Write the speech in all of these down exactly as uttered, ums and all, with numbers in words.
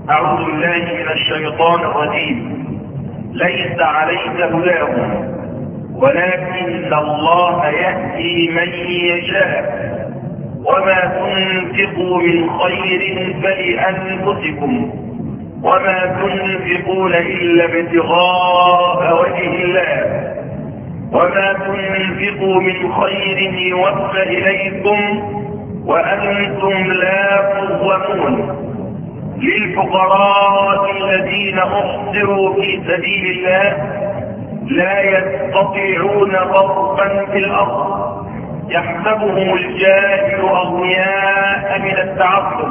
أعوذ بالله من الشيطان الرجيم. ليس عليك هداهم ولكن الله يهدي من يشاء وما تنفقوا من خير فلأنفسكم وما تنفقون إلا ابتغاء وجه الله وما تنفقوا من خير يوفى إليكم وأنتم لا تظلمون. للفقراء الذين أحصروا في سبيل الله لا يستطيعون ضربا في الأرض يحسبهم الجاهل أغنياء من التعفف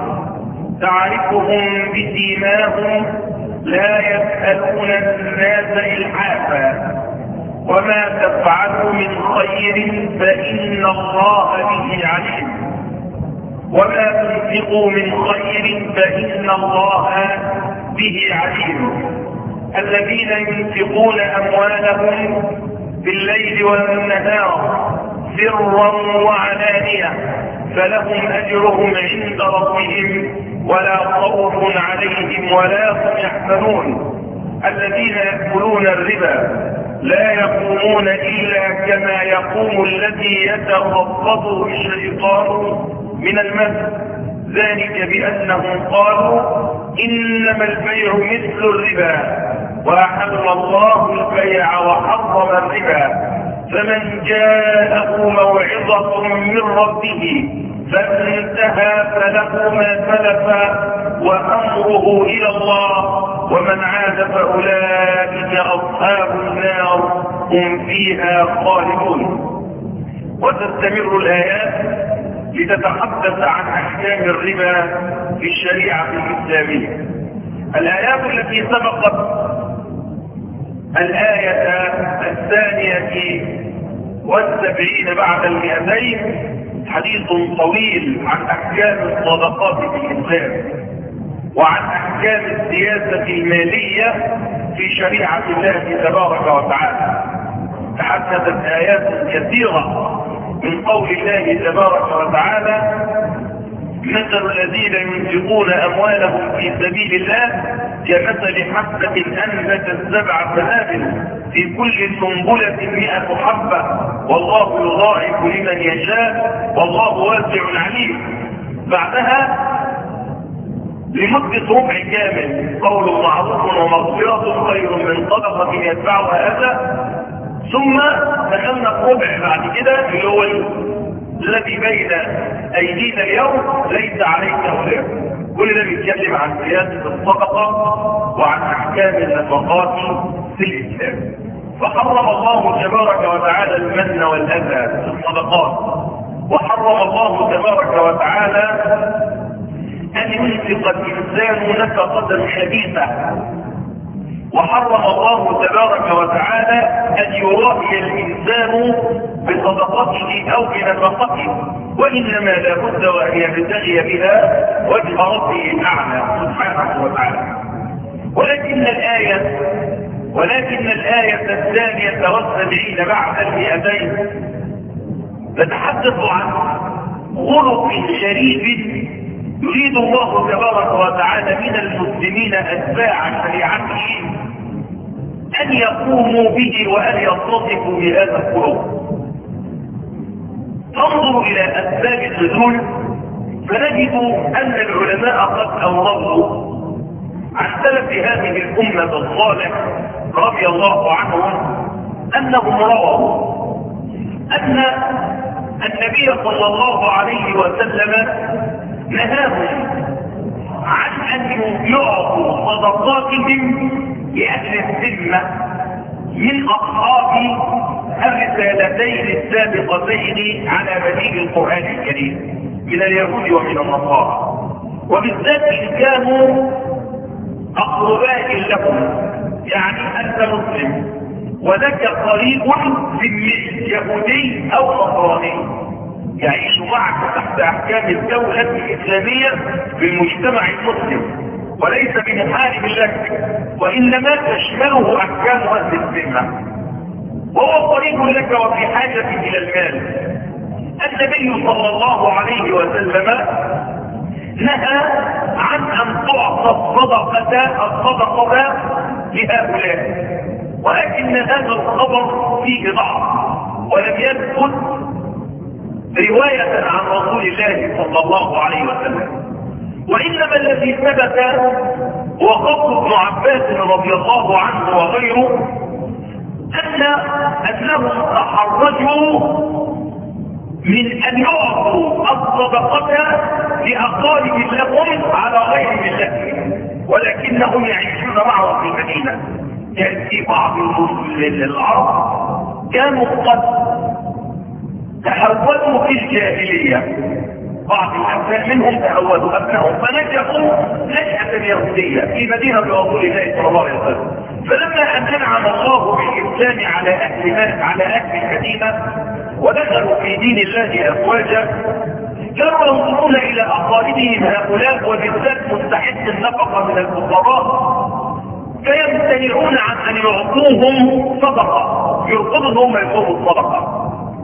تعرفهم بسيماهم لا يسألون الناس إلحافا وما تفعلوا من خير فإن الله به عليم وما تنفقوا من خير فإن الله به عليم. الذين ينفقون أموالهم بالليل والنهار سرا وعلانية فلهم أجرهم عند ربهم ولا خوف عليهم ولا هم يحزنون. الذين يأكلون الربا لا يقومون إلا كما يقوم الذي يتخبطه الشيطان من المس ذلك بأنهم قالوا إنما البيع مثل الربا وأحل الله البيع وحرم الربا. فمن جاءه موعظة من ربه فانتهى فله ما سلف وأمره إلى الله ومن عاد فأولئك أصحاب النار هم فيها خالدون. وتستمر الآيات لتتحدث عن أحكام الربا في الشريعة الإسلامية. الآيات التي سبقت الآية الثانية والسبعين بعد المئتين حديث طويل عن أحكام الصدقات في الإسلام وعن أحكام السياسة المالية في شريعة الله تبارك وتعالى. تحدثت آيات كثيرة من قول الله تبارك وتعالى مثل الذين ينفقون أموالهم في سبيل الله كمثل حبة أنبتت سبع سنابل في كل سنبلة مئة حبة والله يضاعف لمن يشاء والله واسع عليم. بعدها لمدة ربع كامل قول معروف ومغفرة خير من صدقة يتبعها أذى. ثم دخلنا الربع بعد كده اللي هو الذي بين أيدينا اليوم ليس عليك هداه. كل ده بيتكلم عن سياسة الصدقة وعن أحكام النفقات في الإسلام. فحرم الله تبارك وتعالى المن والأذى في الصدقات وحرم الله تبارك وتعالى أن ينفق الإنسان نفقة خبيثة وحرم الله تبارك وتعالى أن يرائي الإنسان بصدقته أو بنفقته وإنما لا بد وأن يبتغي بها وجه ربه الأعلى سبحانه وتعالى. ولكن الآية ولكن الآية الثانية والسبعين بعد المئتين تتحدث عن خلق شريف يريد الله تبارك وتعالى من المسلمين أتباع شريعته أن يقوموا به وأن يتصفوا بهذا الخلق. ننظر إلى أسباب النزول فنجد أن العلماء قد أوردوا عن سلف هذه الأمة الصالح رضي الله عنهم أنهم رووا أن النبي صلى الله عليه وسلم نهاهم عن أن يعطوا صدقاتهم لأهل الذمة من أصحاب الرسالتين السابقتين على بديل القرآن الكريم من اليهود ومن النصارى، وبالذات إن كانوا أقرباء لهم. يعني أنت مسلم ولك قريب ذمي يهودي أو نصراني يعيش معك تحت أحكام الدولة الإسلامية في المجتمع المسلم وليس بمحارب لك وإنما تشمله أحكام أهل الذمة وهو قريب لك وفي حاجة إلى المال. النبي صلى الله عليه وسلم نهى عن عن ان تعطى الصدقه الصدقه لهؤلاء، ولكن هذا الخبر فيه ضعف ولم يثبت روايه عن رسول الله صلى الله عليه وسلم. وانما الذي ثبت هو قول ابن عباس رضي الله عنه وغيره ان انهم تحرجوا من ان يعطوا الصدقه لاقارب لهم على غير ملتهم، ولكنهم يعيشون معهم في المدينه. كان في بعض العرب كانوا قد تحولوا في الجاهليه، بعض الابناء منهم تهودوا ابنائهم فنشأوا نشأة يهودية في مدينة رسول الله صلى الله عليه وسلم. فلما ان انعم الله بالاسلام على اهل على اهل المدينة ودخلوا في دين الله افواجا، كانوا ينظرون الى اقاربهم هؤلاء وبالذات مستحق النفقة من الفقراء فيمتنعون عن ان يعطوهم صدقة، يرفضوا ان هم يعطوهم الصدقة.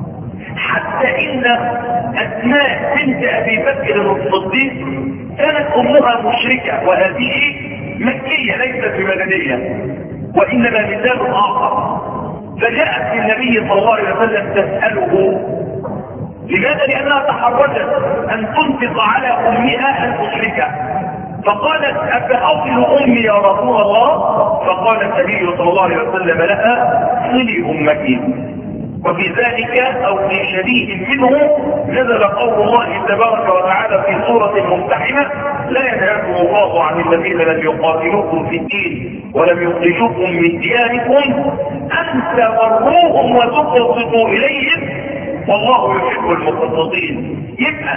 حتى ان اسماء بنت ابي بكر الصديق كانت امها مشركة وهذه مكية ليست بمدنية، وانما مثال اخر. فجاءت للنبي صلى الله عليه وسلم تسأله لماذا؟ لانها تحرجت ان تنفق على امها المشركة، فقالت افأصل امي يا رسول الله؟ فقال النبي صلى الله عليه وسلم لها صلي امك. وفي ذلك او في شبيه منه نزل قول الله تبارك وتعالى في سورة الممتحنة: لا ينهاكم الله عن الذين لم يقاتلوكم في الدين ولم يخرجوكم من دياركم ان تبروهم وتقسطوا اليهم والله يحب المقسطين. يبقى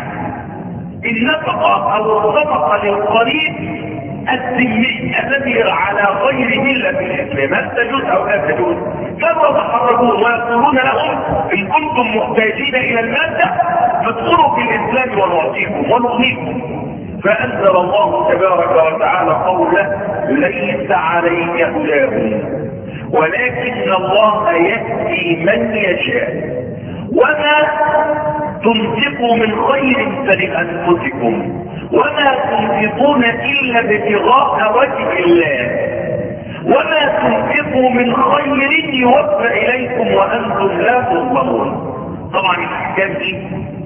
النفقة او الصدقة للقريب الذمي الذي على غير ملة الاسلام هل تجوز او لا تجوز؟ كانوا يتحركون ويقولون لهم ان كنتم محتاجين الى المادة فادخلوا في الاسلام ونعطيكم ونغنيكم. فانزل الله تبارك وتعالى قوله: ليس عليك هداهم ولكن الله يهدي من يشاء وما تنفقوا من خير فلأنفسكم وما تنفقون إلا ابتغاء وجه الله وما تنفقوا من خير يوفى إليكم وأنتم لا تظلمون. طبعا الأحكام دي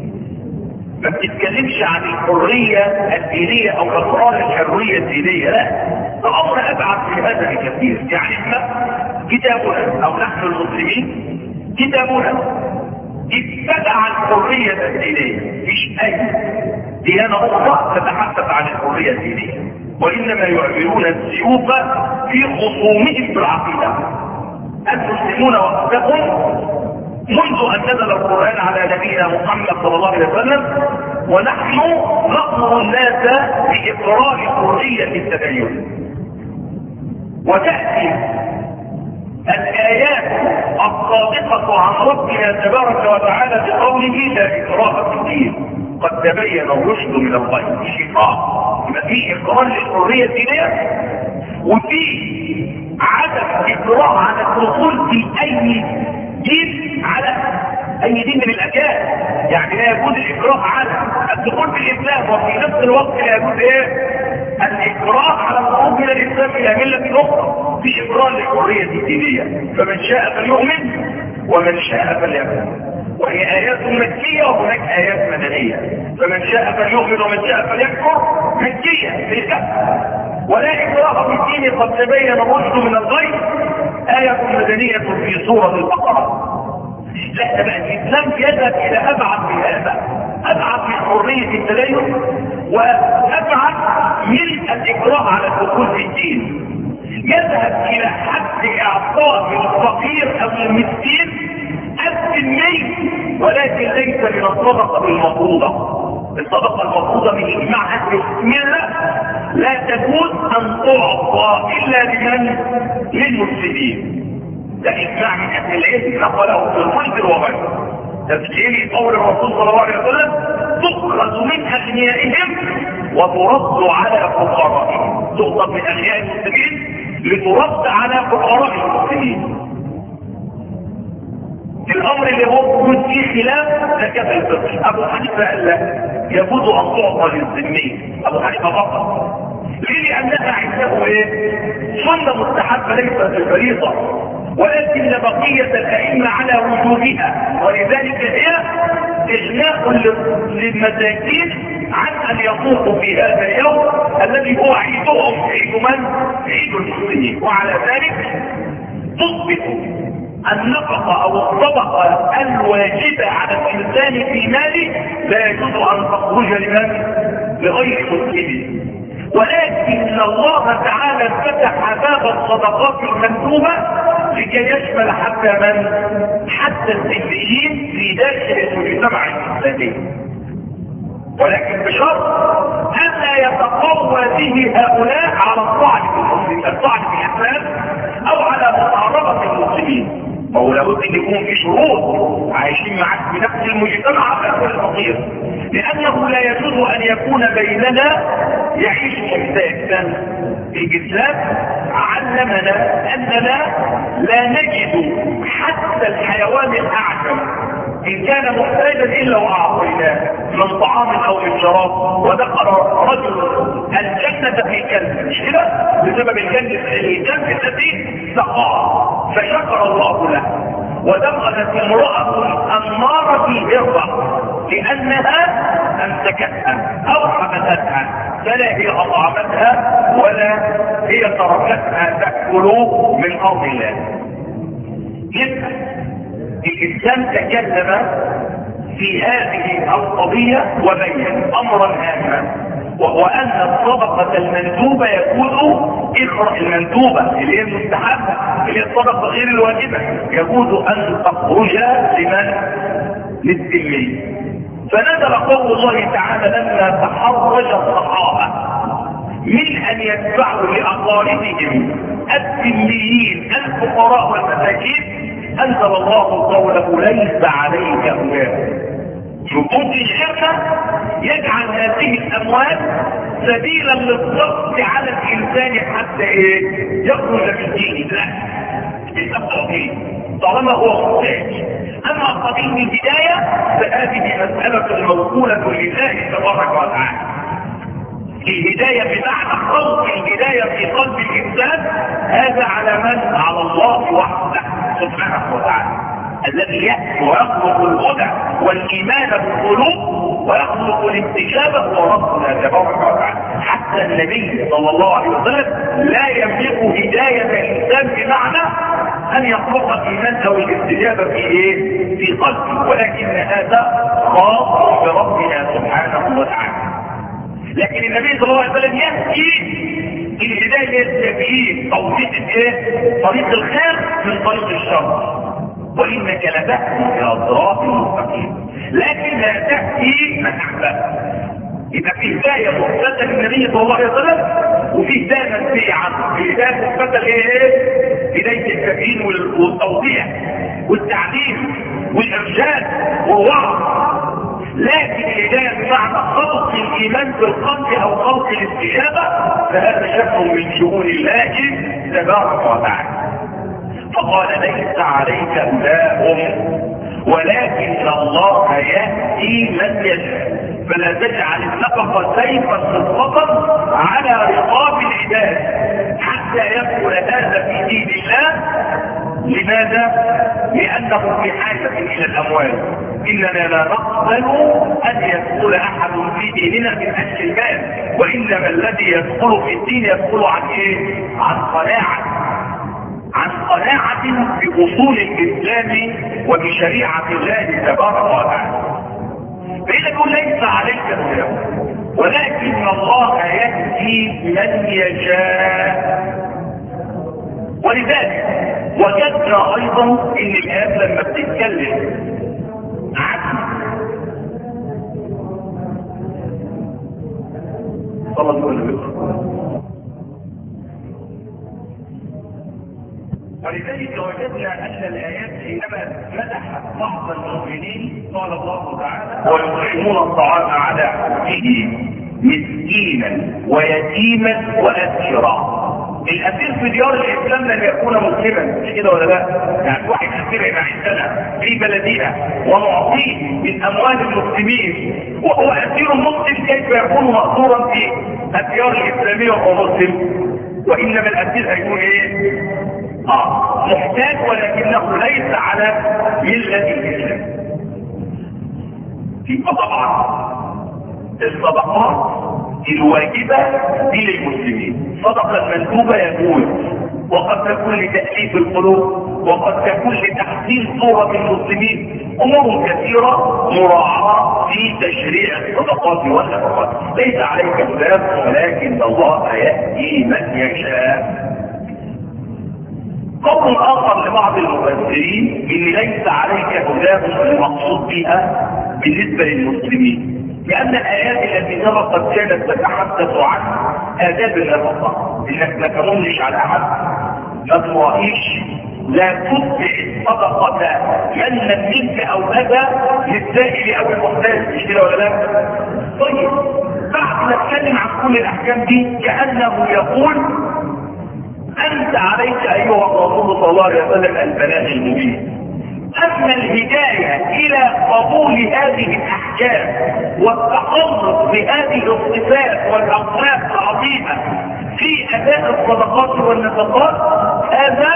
ما بتتكلمش عن الحرية الدينية أو أسرار الحرية الدينية، لا، الأمر أبعد في هذا بكثير. يعني احنا كتابنا أو نحن المسلمين كتابنا ابتدع الحرية الدينية، مش أي ديانة أخرى تتحدث عن الحرية الدينية، وإنما يعملون السيوف في خصومهم بالعقيدة. المسلمون وحدهم منذ أن نزل القرآن على نبينا محمد صلى الله عليه وسلم ونحن نأمر الناس بإقرار حرية التدين. وتأتي الآيات الصادقة عن ربنا تبارك وتعالى بقوله: لا إكراه في الدين قد تبين الرشد من الغي. الشيطان يبقى فيه إقرار للحرية الدينية وفي عدم إكراه على الدخول في أي دين على أي دين من الأديان. يعني لا يجوز الإكراه على الدخول في الإسلام وفي نفس الوقت لا يجوز إيه؟ الإكراه على الخروج من الإسلام إلى ملة أخرى. في إكراه للحرية الدينية، فمن شاء فليؤمن ومن شاء فليكفر. وهي آيات مكية وهناك آيات مدنية، فمن شاء فليؤمن ومن شاء فليكفر مكية في الكفر. ولا إكراه في الدين قد تبين الرشد من الغي آية مدنية في سورة البقرة. لا، بقى الإسلام يذهب إلى أبعد من هذا، أبعد من حرية التدين وأبعد من الإكراه على الدخول في الدين. يذهب إلى حد إعطاء الفقير أو المسكين السني، ولكن ليس من الصدقة المفروضة. الصدقة المفروضة من إجماع أهل السنة لا تجوز أن تعطى إلا لمن؟ للمسلمين. ده إجماع من أهل العلم نقله في المنذر وغيره. تفسير قول الرسول صلى الله عليه وسلم: تؤخذ من أغنيائهم وترد على فقرائهم. تؤخذ من أغنياء المسلمين لترد على فقراء المسلمين. الأمر اللي هو موجود فيه خلاف زكاة الفطر. أبو حنيفة قال لا، يجوز أن تعطى للذمي. أبو حنيفة فقط لانها عنده ايه؟ سنه مستحبه ليست الفريضه، ولكن بقيه الائمه على وجوبها، ولذلك هي اغناء للمساكين عن ان يطوفوا في هذا اليوم الذي هو عيدهم، عيد من؟ عيد المسلمين. وعلى ذلك تثبت النفقه او الصدقه الواجبه على الانسان في ماله لا يجوز ان تخرج لمن؟ لغير مسلم. ولكن الله تعالى فتح باب الصدقات المندوبه لكي يشمل حتى من؟ حتى الذميين في داخل المجتمع الاسلامي، ولكن بشرط الا يتقوى به هؤلاء على الطعن في المسلمين، الطعن في الاسلام او على محاربه المسلمين. فهو لابد ان يكون في شروط عايشين معك في نفس المجتمع غير الفقير، لانه لا يجوز ان يكون بيننا يعيش انسان. الاسلام علمنا اننا لا نجد حتى الحيوان الاعجم ان كان محتاجا الا واعطيناه من طعام او من شراب. ودخل رجل الجنه في كلب، مش كده؟ بسبب الجنه الكلب الذي سقاه فشكر الله له. ودخلت امراه النار في هره لانها امسكتها او حبستها، فلا هي اطعمتها ولا هي تركتها تاكل من ارض الله. يبقى الانسان تكلم في هذه القضيه وبين امرا هاما، وهو ان الصدقه المندوبه يكون اخرى المندوبه اللي هي المستحبه اللي هي الصدقه غير الواجبه يجوز ان تخرج لمن؟ للذمي. فنزل قول الله تعالى لما تحرج الصحابه من ان يدفعوا لاقاربهم الذميين الفقراء والمساكين، انزل الله قوله ليس عليك هداهم. ممكن الشركه يجعل هذه الاموال سبيلا للضغط على الانسان حتى ايه؟ يخرج من دينه. لا، بالتفصيل طالما هو محتاج. اما قضيه الهدايه فهذه مساله موكوله لله تبارك وتعالى. الهدايه بمعنى خلق الهدايه في قلب الانسان، هذا على من؟ على الله وحده سبحانه وتعالى الذي يأتي ويخلق الهدى والايمان بالقلوب ويخلق الاستجابه هو ربنا تبارك وتعالى. حتى النبي صلى الله عليه وسلم لا يملك هدايه الانسان بمعنى ان يخلق الايمان او الاستجابه في ايه؟ في قلبه، ولكن هذا خاص بربنا سبحانه وتعالى. لكن النبي صلى الله عليه وسلم يحكي الهدايه التبيين، توضيح ايه؟ طريق الخير من طريق الشر. وانك لتهدي الى صراط مستقيم، لكن لا تهدي من احببت. يبقى في هدايه مثبته للنبي صلى الله عليه وسلم وفي هدايه منفيه عنه. الهدايه المثبته اللي هي ايه؟ هدايه التبيين والتوضيح والتعليم والارشاد والوعظ. لكن الهدايه بمعنى خلق الايمان في القلب او خلق الاستجابه فهذا شأن من شؤون الله تبارك وتعالى. فقال ليس عليك هداهم ولكن الله يهدي من يشاء، فلا تجعل النفقه سيفا مطلقا على رقاب العباد حتى يدخل هذا في دين الله. لماذا؟ لانه في حاجه الى الاموال. اننا لا نقبل ان يدخل احد في ديننا من اجل المال، وانما الذي يدخل في الدين يدخل عن ايه؟ عن قناعه، عن قناعه باصول الاسلام وبشريعه الله تبارك وتعالى. فإذا يقول ليس عليك هداهم ولكن الله يهدي من يشاء. ولذلك وجدنا ايضا ان الايات لما بتتكلم عن صلى الله عليه وسلم، ولذلك وجدنا ان الايات حينما مدحت بعض المؤمنين قال الله تعالى ويطعمون الطعام على حبه مسكينا ويتيما واسيرا. الاسير في ديار الاسلام لن يكون مسلما، مش كده ولا لا؟ يعني واحد اسير هنا عندنا في بلدنا ونعطيه من اموال المسلمين وهو اسير مسلم، كيف يكون مأسورا في الديار الاسلاميه وهو مسلم؟ وانما الاسير هيكون ايه؟ اه محتاج ولكنه ليس على مله الاسلام. يبقى طبعا الصدقات الواجبة دي للمسلمين، صدقة المندوبة يجوز، وقد تكون لتأليف القلوب، وقد تكون لتحسين صورة المسلمين، امور كثيرة مراعاة في تشريع الصدقات والنفقات. ليس عليك هداهم ولكن الله يهدي من يشاء. قول اخر لبعض المفسرين ان ليس عليك هداهم المقصود بها بالنسبة للمسلمين، لأن الآيات التي سبقت كانت تتحدث عن آداب النفقة، إنك ما تمنش على أحد، ما تراهيش، لا تتبع الصدقة منا منك أو أذى للسائل أو المحتاج، مش كده ولا لا؟ طيب بعد ما نتكلم عن كل الأحكام دي كأنه يقول أنت عليك أيها الرسول صلى الله عليه وسلم البلاغ المبين. أما الهداية إلى قبول هذه الأحكام والتحرك بهذه الصفات والأخلاق العظيمة في أداء الصدقات والنفقات، هذا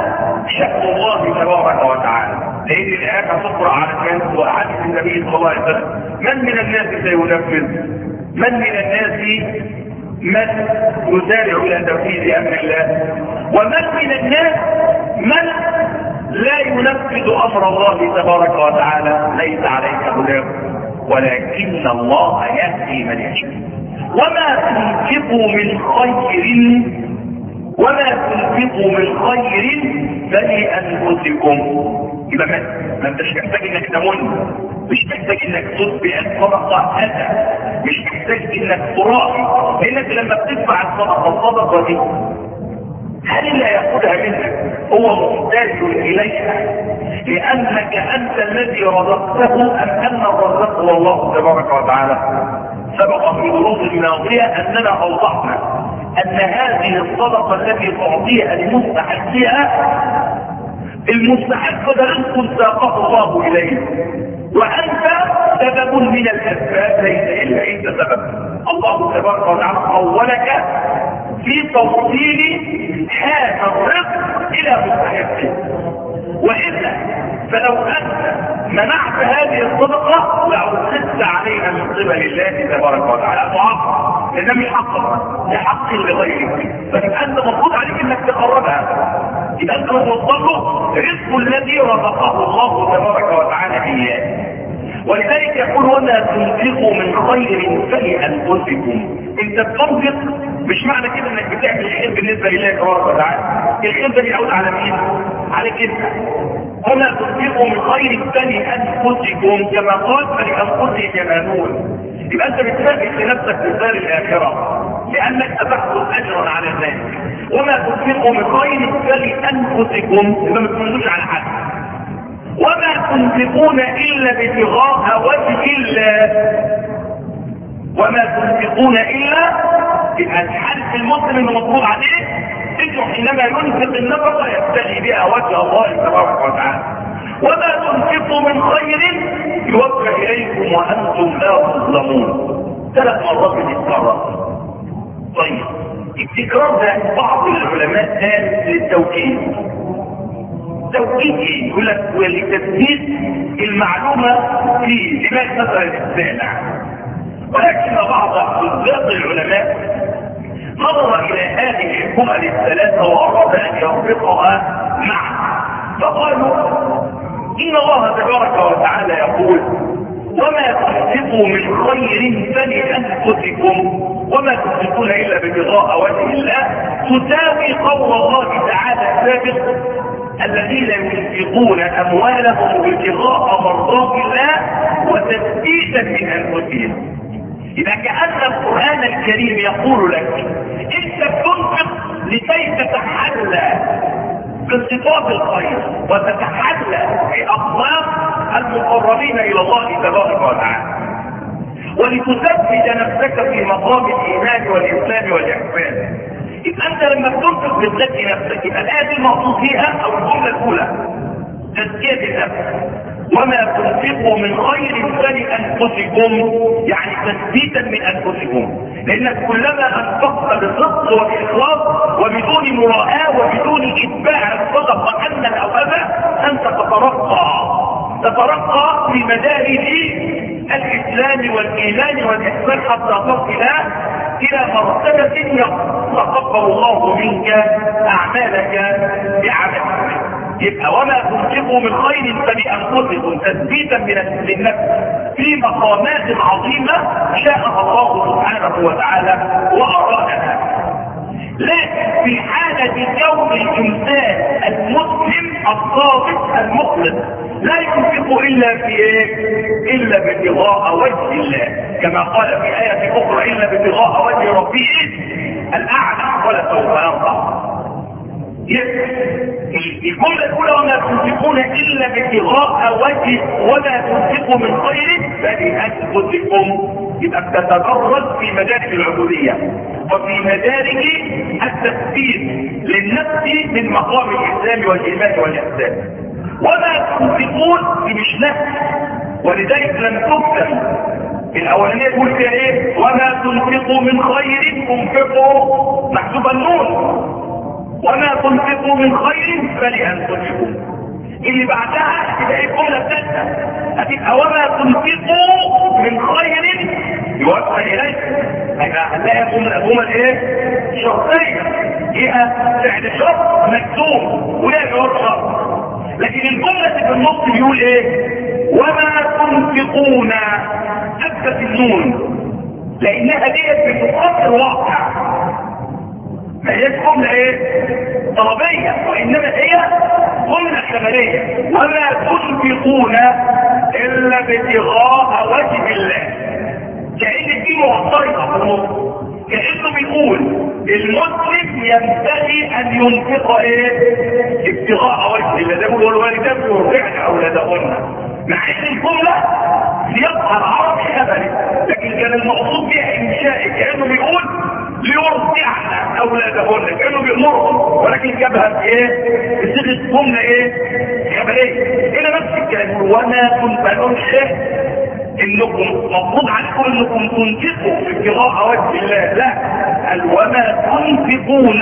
شأن الله تبارك وتعالى. لأن الآيات تقرأ على الناس وأحاديث النبي صلى الله عليه وسلم، من من الناس سينفذ؟ من من الناس من يسارع إلى تنفيذ أمر الله؟ ومن من الناس من لا ينفذ امر الله تبارك وتعالى؟ ليس عليك هداه ولكن الله يهدي من يشاء. وما تنفقوا من خير وما تنفقوا من خير فلانفسكم. يبقى ما انتش محتاج انك تمن، مش محتاج انك تتبع الصدقه اذى، مش محتاج انك تراعي، لانك لما بتدفع الصدقه الصدقه دي هل اللي يأخذها منك هو محتاج إليها لأنك أنت الذي رزقته أم أن الرزق هو الله تبارك وتعالى؟ سبق في دروس الماضية أننا أوضحنا أن هذه الصدقة التي تعطيها لمستحقها، المستحق ده رزق ساقه الله إليه، وأنت سبب من الأسباب، ليس إلا أنت سبب. الله تبارك وتعالى أولك في توصيل هذا الرزق الى مستحقه، والا فلو انت منعت هذه الصدقه لعوزت عليها من قبل الله تبارك وتعالى معاقبه، لان مش حقك، ده حق لغيرك، فيبقى انت مفروض عليك انك تقربها. يبقى انت توصل له رزق الذي رزقه الله تبارك وتعالى اياه. ولذلك يقول وما تنفقوا من خير فلانفسكم. انت بتنفق مش معنى كده انك بتعمل الخير بالنسبه لله تبارك وتعالى، الخير ده بيعود على مين؟ عليك انت. وما تنفقوا من خير فلانفسكم كما قال فلانفسهم ينالون. يبقى انت بتنفق لنفسك في دار الاخره لانك ستحصل اجرا على ذلك. وما تنفقوا من خير فلانفسكم، يبقى ما تنفقوش على حد. وما تنفقون الا ابتغاء وجه الله، وما تنفقون الا الحدث المسلم المطلوب عليه انه حينما ينفق النفقه يبتغي بها وجه الله تبارك وتعالى. وما تنفقوا من خير يوفى اليكم وانتم لا تظلمون. ثلاث مرات بتتكرر. طيب التكرار ده بعض العلماء قال للتوكيد. توكيد ايه؟ يقول لك ولتثبيت المعلومه في دماغ مثلا السامع. ولكن بعض حفاظ العلماء نظر الى هذه الجمل الثلاثه واراد ان يربطها معا، فقالوا ان الله تبارك وتعالى يقول وما تنفقوا من خير فلانفسكم وما تنفقون الا ابتغاء وجه الله، تساوي قول الله تعالى السابق الذين ينفقون اموالهم ابتغاء مرضات الله وتثبيتا من انفسهم. اذا كأن القرآن الكريم يقول لك انت تنفق لكي تتحلى بصفات الخير وتتحلى باخلاق المقربين الى الله تبارك وتعالى، ولتثبت نفسك في مقام الايمان والاسلام والاحسان. يبقى انت لما بتنفق بتزكي نفسك. يبقى الآية دي المقصود فيها او الجملة الأولى تزكية النفس. وما تنفقوا من خير فلأنفسكم، يعني تثبيتا من أنفسكم، لأنك كلما أنفقت بصدق وبإخلاص وبدون مراءة وبدون إتباع الصدقة أنًا أو أبا أنت تترقى تترقى في مدارج الإسلام والإيمان والإحسان حتى تصل إلى مرتبة يتقبل الله منك أعمالك بعملك. يبقى وما تنفقوا من خير فلأنفسكم تثبيتا من النفس في مقامات عظيمة شاءها الله سبحانه وتعالى وأرادها. لكن في حالة كون الإنسان المسلم الصادق المخلص لا ينفق إلا في إيه؟ إلا بابتغاء وجه الله، كما قال في آية أخرى إلا بابتغاء وجه ربه الأعلى ولا سوف يرضى. الجملة الأولى وما تنفقون إلا بابتغاء وجه وما تنفقوا من خير فلأنفسكم، يبقى بتتدرج في مدارج العبودية وفي مدارج التثبيت للنفس من مقام الإسلام والإيمان والإحسان. وما تنفقون دي مش نفس، ولذلك لم تكتب الأولانية تقول فيها إيه؟ وما تنفقوا من خير تنفقوا محسوب النون، وما تنفقوا من خير فلأنفسكم. اللي بعدها هتبقى ايه الجمله الثالثه؟ هتبقى وما تنفقوا من خير يوفى اليكم. هيبقى هنلاقي جمل ايه؟ شرطيه، فيها فعل شرط مجزوم ولا جواب شرط. لكن الجمله في النص بيقول ايه؟ وما تنفقون اثبت النون لانها ديت بتقدر واقع، ما هيش جملة ايه؟ طلبية، وانما هي جملة خبرية. وما تنفقون الا ابتغاء وجه الله، كأن دي معترضة في النص، كأنه بيقول المسلم ينبغي ان ينفق ايه؟ ابتغاء وجه الله، ده بيقول والوالدات يرضعن اولادهن، مع ان الجملة يظهر عربي خبري، لكن كان المقصود بها انشائي، كأنه بيقول ليرضعن اولادهن، كانوا بيامرهم، ولكن جابها ايه؟ بصيغه جمله ايه؟ خبريه. هنا نفس الكلام، وما تنفقون شيء انكم مفروض عليكم انكم تنفقوا في ابتغاء وجه الله، لا، قال وما تنفقون،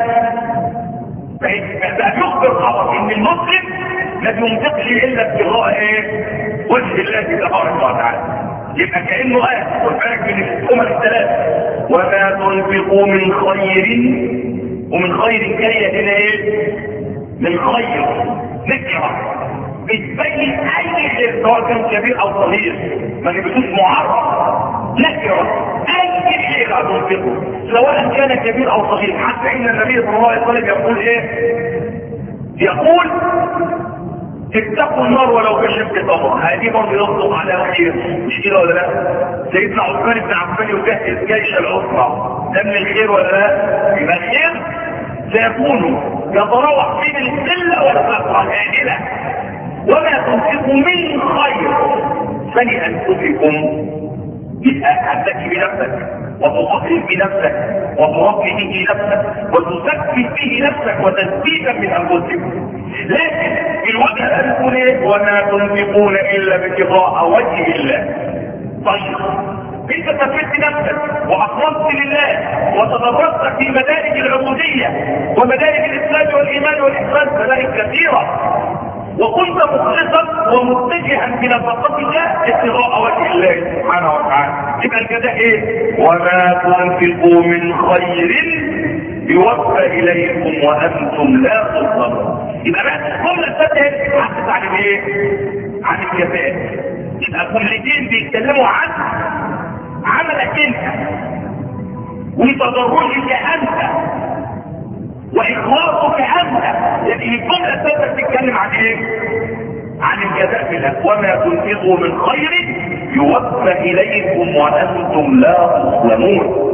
بقى يخبر خبر ان المسلم ما بينفقش الا ابتغاء ايه؟ وجه الله تبارك وتعالى. يبقى كأنه قال خد بالك من الأمم الثلاثة، وما تنفقوا من خير، ومن خير جاية هنا ايه؟ من خير نكرة بتبين أي خير سواء كان كبير أو صغير، ما جبتوش معرض، نكرة أي خير هتنفقه سواء كان كبير أو صغير. حتى إن النبي صلى الله عليه وسلم يقول إيه؟ يقول اتقوا النار ولو بشق تمر. هذه برضه يصدق على خير، مش كده ولا لا؟ سيدنا عثمان بن عفان يجهز جيش العسرة، ده من الخير ولا لا؟ يبقى الخير سيكون يتراوح بين القله والكثره الهائله. وما تنفقوا من خير فلأنفسكم، يبقى هتزكي بنفسك وتطهر بنفسك وتربي به نفسك وتثبت به نفسك وتثبيتا من انفسكم. لكن الوجه هتكون ايه؟ وما تنفقون الا ابتغاء وجه الله. طيب انت ثبت نفسك واخلصت لله وتدرجت في مدارج العبوديه ومدارج الاسلام والايمان والاحسان، مدارج كثيره، وكنت مخلصا ومتجها بنفقتك ابتغاء وجه الله سبحانه وتعالى، يبقى الجزاء ايه؟ وما تنفقوا من خير يوفى اليكم وانتم لا تظلمون. يبقى بقى الجمله الثالثه بتتحدث عن ايه؟ عن الجزاء. يبقى كلتين بيتكلموا عن عملك انت وتدرجك انت واخلاصك انت. يعني الجمله الثالثه بتتكلم عن ايه؟ عن الجزاء في الله. وما تنفقوا من خير يوفى اليكم وانتم لا تظلمون.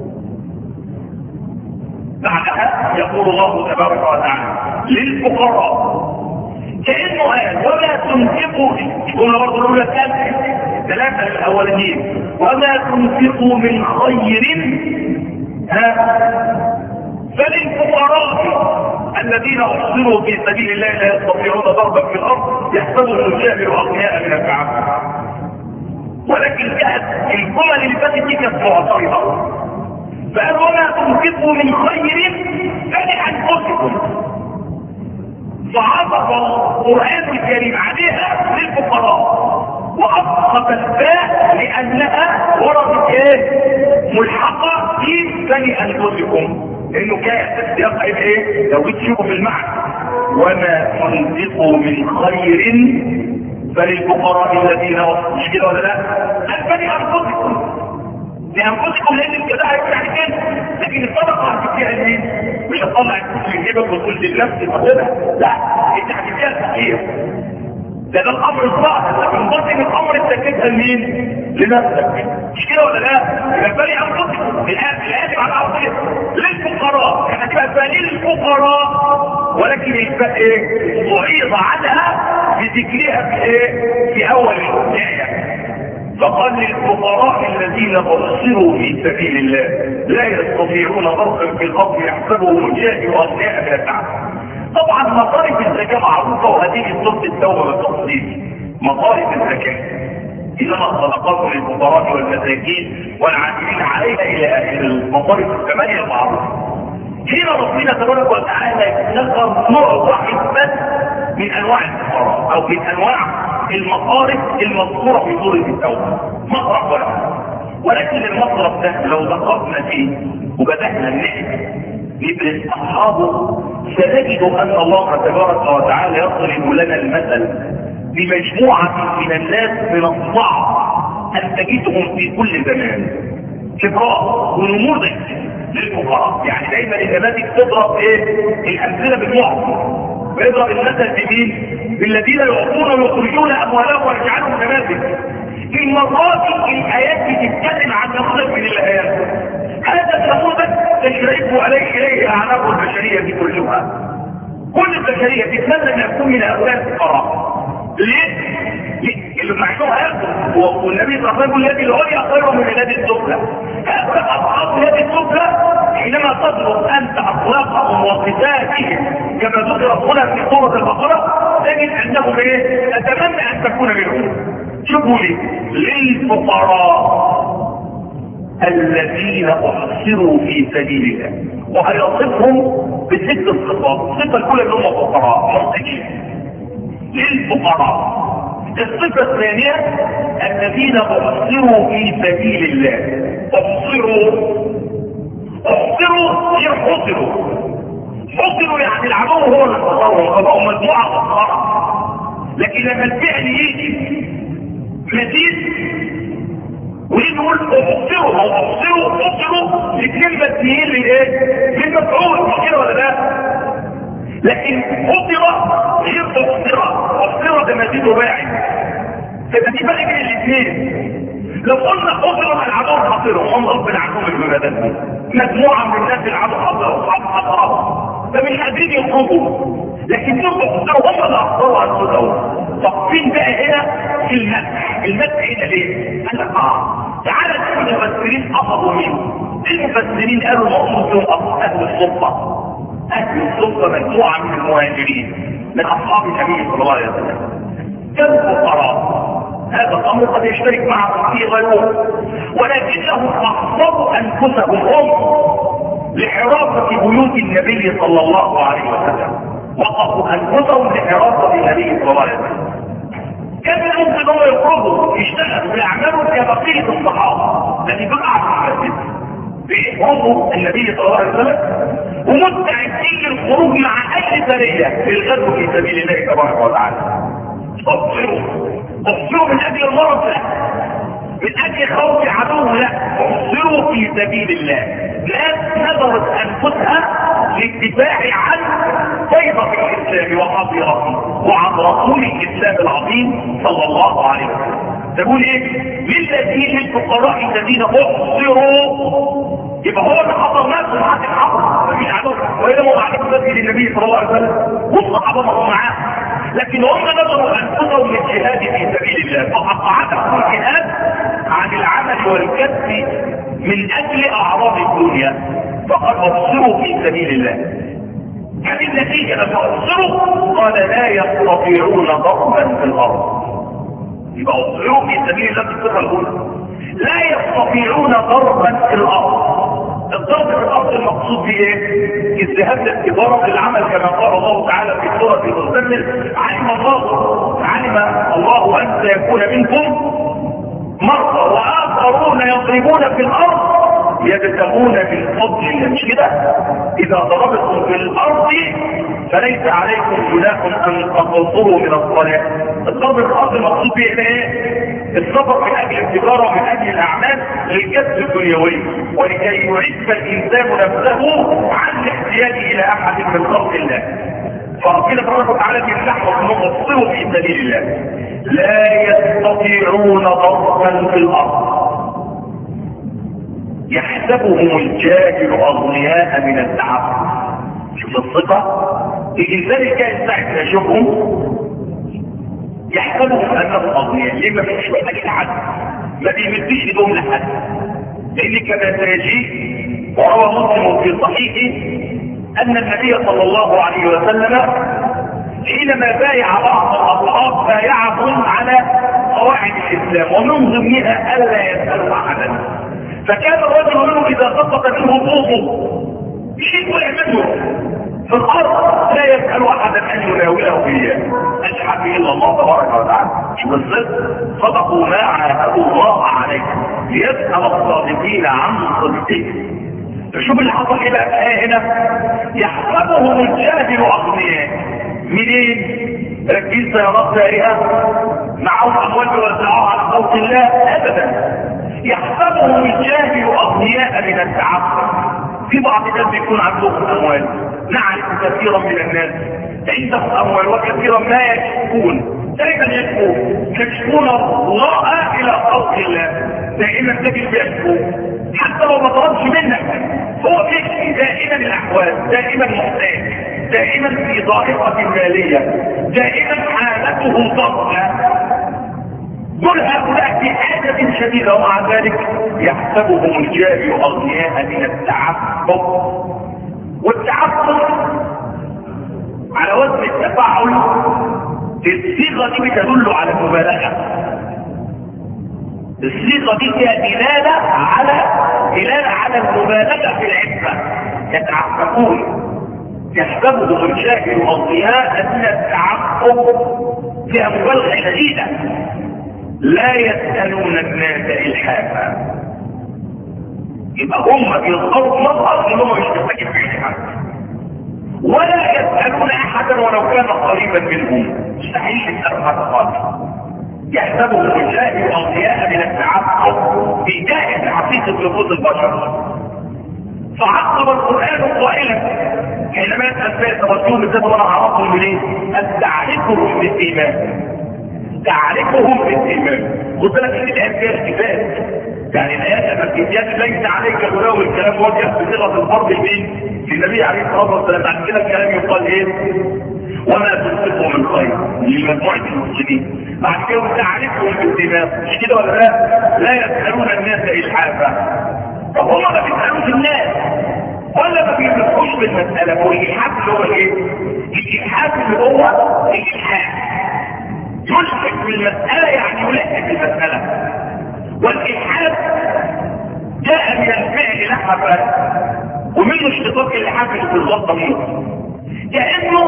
بعدها يقول الله تبارك وتعالى للفقراء، كأنه قال وما تنفقوا، الجمله برضه الاولى الثالثه ثلاثه الاولانيين، وما تنفقوا من خير ها فللفقراء الذين احصروا في سبيل الله لا يستطيعون ضربا في الارض يحسبهم الجاهل اغنياء من التعفف. ولكن كانت الجمل اللي فاتت دي كانت معترضه، فقال وما تنفقوا من خير فلانفسكم، فعطف القران الكريم عليها للفقراء وأسقط الباء لأنها وردت ايه؟ ملحقة في بني أنفسكم، لأنه كان السياق ايه؟ لو بتشوفوا في المعنى وما تنفقوا من خير فللفقراء الذين مش كده ولا لا؟ بني أنفسكم لأنفسكم، لأن الجزاء يعني كده، لكن الصدقة هتديها لمين؟ مش هتطلع الفلوس من جيبك وتقول لنفسي تاخدها، لا انت هتديها للفقير. ده ده الامر الظاهر، لكن باطن الامر التكليف لمين؟ لنفسك، مش كده ولا لا؟ يبقى بالي انفسكم الآية على الأرضية للفقراء، كانت تبقى بالي للفقراء، ولكن الباء ايه؟ صعيد عنها بذكرها في ايه؟ في اول الآية. فقال للفقراء الذين احصروا في سبيل الله لا يستطيعون ضربا في الارض يحسبهم الجاهل اغنياء من التعفف. طبعا مصارف الزكاة معروفة، وهذه سورة التوبة بالتفصيل. مصارف الزكاة إنما الصدقات للفقراء والمساكين والعاملين عليها إلى آخر المصارف الثمانية المعروفة. هنا ربنا تبارك وتعالى ذكر نوع واحد بس من أنواع الفقراء أو من أنواع المصارف المذكورة في سورة التوبة، مصرف واحد. ولكن المصرف ده لو ذكرنا فيه وبدأنا نحكي ندرس أصحابه سنجد أن الله تبارك وتعالى يضرب لنا المثل بمجموعة من الناس من الصعب أن تجدهم في كل زمان كبراء ونموذج للفقراء. يعني دايما النماذج تضرب ايه؟ الأمثلة بالمعظم، ويضرب المثل بمين؟ بالذين يعطون ويخرجون أموالهم ويجعلهم نماذج. في المرات الآيات بتتكلم عن نموذج من الآيات، هذا النموذج تشرف عليه إليه أعناق البشرية دي كلها. كل البشرية تتمنى أن يكون من هؤلاء الفقراء. ليه؟ اللي معلوم هياخد، والنبي صلى الله عليه وسلم الذي العليا خير من الذي السفلى. هؤلاء أصحاب الذي السفلى حينما تطلب أنت أخلاقهم وصفاتهم كما ذكر هنا في سورة البقرة تجد أنهم إيه؟ أتمنى أن تكون منهم. شوفوا لي للفقراء الذين احصروا في سبيل الله، وهيصفهم بست الصفات. الصفه الاولى اللي هم فقراء منطقين للفقراء. الصفه الثانيه الذين احصروا في سبيل الله. احصروا احصروا غير حصروا. حصروا يعني العدو هو اللي حصرهم، فبقوا مجموعه فقراء. لكن لما الفعل يجي مزيد ونقول احصروا او احصروا احصروا الاثنين مبنيين للايه؟ للمفعول، مش كده ولا لا؟ لكن حصر غير احصر. احصر ده مزيد رباعي، فده في فرق بين الاثنين. لو قلنا حصر مع العدو حصرهم، هم رب العدو بالمبادئ مجموعه من الناس العدو حصرهم حصرهم فمش قادرين ينقضوا، لكن دول احصروا هم اللي احصروا انفسهم. طب فين بقى هنا في المدح؟ المدح هنا ليه؟ قال لك اه تعالى نشوف المفسرين اخذوا مين. المفسرين قالوا المقصود بهم اهل الصفه. اهل الصفه مجموعه من المهاجرين من اصحاب النبي صلى الله عليه وسلم كانوا فقراء. هذا الامر قد يشترك معهم في غيرهم، ولكنهم احصروا انفسهم هم لحراسه بيوت النبي صلى الله عليه وسلم. وقفوا انفسهم لحراسه النبي صلى الله عليه وسلم. كان ممكن هم يخرجوا يشتغلوا ويعملوا كبقيه الصحابه الذي بقع في المسجد بيحرسوا النبي صلى الله عليه وسلم ومستعدين للخروج مع اي سريه للغزو في سبيل الله تبارك وتعالى. اصبروا اصبروا من اجل المرض لا، من اجل خوف عدو لا، اصبروا في سبيل الله. ناس نظرت انفسها للدفاع عن بيضة الاسلام وحظيرته وعن رسول الاسلام العظيم صلى الله عليه وسلم. تقول ايه؟ للذين الفقراء الذين احصروا، يبقى هو اللي حضر نفسه حد الحضر مفيش عدو، وإذا هو عليكم مسجد النبي صلى الله عليه وسلم والصحابه مروا معاه، لكن هم نظروا انفسهم للجهاد في سبيل الله فقطعتهم الجهاد عن العمل والكسب من اجل اعراض الدنيا. فقال ابصروا في سبيل الله. هذه النتيجة لما ابصروا قال لا يستطيعون ضربا في الارض. يبقى ابصروا في سبيل الله في الصفة الاولى لا يستطيعون ضربا في الارض. الضرب في الارض المقصود به ايه؟ الذهاب للتجاره في العمل كما قال الله تعالى في سوره المزمل علم الله علم الله ان سيكون منكم مرضى واخرون يضربون في الارض يبتغون من فضل الله. مش كده؟ اذا ضربتم في الارض فليس عليكم جناح ان تقصروا من الصلاه. الضرب في الارض المقصود به ايه؟ السفر من اجل التجاره ومن اجل الاعمال للكسب الدنيوي ولكي يعف الانسان نفسه عن الاحتياج الى احد من خلق الله. فربنا تبارك وتعالى بيمنحهم انهم يبصروا في سبيل الله. لا يستطيعون ضربا في الارض يحسبهم الجاهل اغنياء من التعب. شوف الثقه الانسان الجاهل ساعه ما يشوفهم يحسبهم انهم اغنياء. ليه؟ ما فيش محتاج لحد، ما بيمدش ايدهم لحد. لان كما سيجي وروى مسلم في صحيحه ان النبي صلى الله عليه وسلم حينما بايع بعض الاصحاب بايعهم على قواعد الاسلام ومن ضمنها الا يسالوا احدا. فكان الرجل منهم اذا سقط منه طوبه شيء وقع منه في الارض لا يسال احدا ان يناوله اياه. اشهد الا الله تبارك وتعالى. بالصدق صدقوا ما عاهدوا الله عليه ليسال الصادقين عن صدقهم. شوف اللي حصل ايه بقى الايه هنا؟ يحسبهم الجاهل اغنياء. منين؟ راكبين سيارات سارقه معهم اموال بيوزعوها على خلق الله؟ ابدا. يحسبهم الجاهل اغنياء من التعفف. في بعض الناس بيكون عندهم اموال، نعرف كثيرا من الناس عندهم اموال وكثيرا ما يشكون. دائما يشكون يشكون الله الى خلق الله. دائما تجد بيشكون حتى لو ما طلبش منك هو بيشكي دائما الاحوال، دائما محتاج، دائما في ضائقه ماليه، دائما حالته ضغطه. كل هؤلاء في حاجة شديدة ومع ذلك يحسبهم الجاهل أغنياء من التعفف. والتعفف على وزن التفاعل الصيغة دي بتدل على المبالغة. الصيغة دي فيها دلالة على دلالة على المبالغة في العفة. يتعففون يحسبهم الجاهل أغنياء من التعفف فيها مبالغة شديدة. لا يسألون الناس إلحافا. يبقى هم بيظهروا مظهر انهم مش محتاجين في حد، ولا يسألون احدا ولو كان قريبا منهم. مستحيل يسألوا حد خالص. يحسبهم الجاهل اغنياء من التعفف في جاهل عقيدة نفوس البشر. فعقب القرآن قائلا حينما يسأل فيه الرسول ازاي انا اعرفهم منين؟ ان تعرفهم بالايمان. تعرفهم بالايمان. خد بالك ان الايات فيها الكتاب، يعني الايات الكتاب ليس عليك هداه والكلام وجه بصيغه الفرض لمين؟ للنبي عليه الصلاه والسلام. بعد كده الكلام يقال ايه؟ وما تنفقوا من خير لمجموعه المسلمين. بعد كده تعرفهم بالايمان. مش كده ولا لا؟ لا يسالون الناس الحافا. طب هم ما بيسالوش الناس ولا ما بيفقوش بالمساله؟ هو الالحاف اللي هو ايه؟ الالحاف اللي هو الالحاح. يلحق بالمسألة يعني يلحق بالمسألة. والإلحاد جاء من الفعل لحق ومنه اشتقاق الإلحاد في الضغط منه، كأنه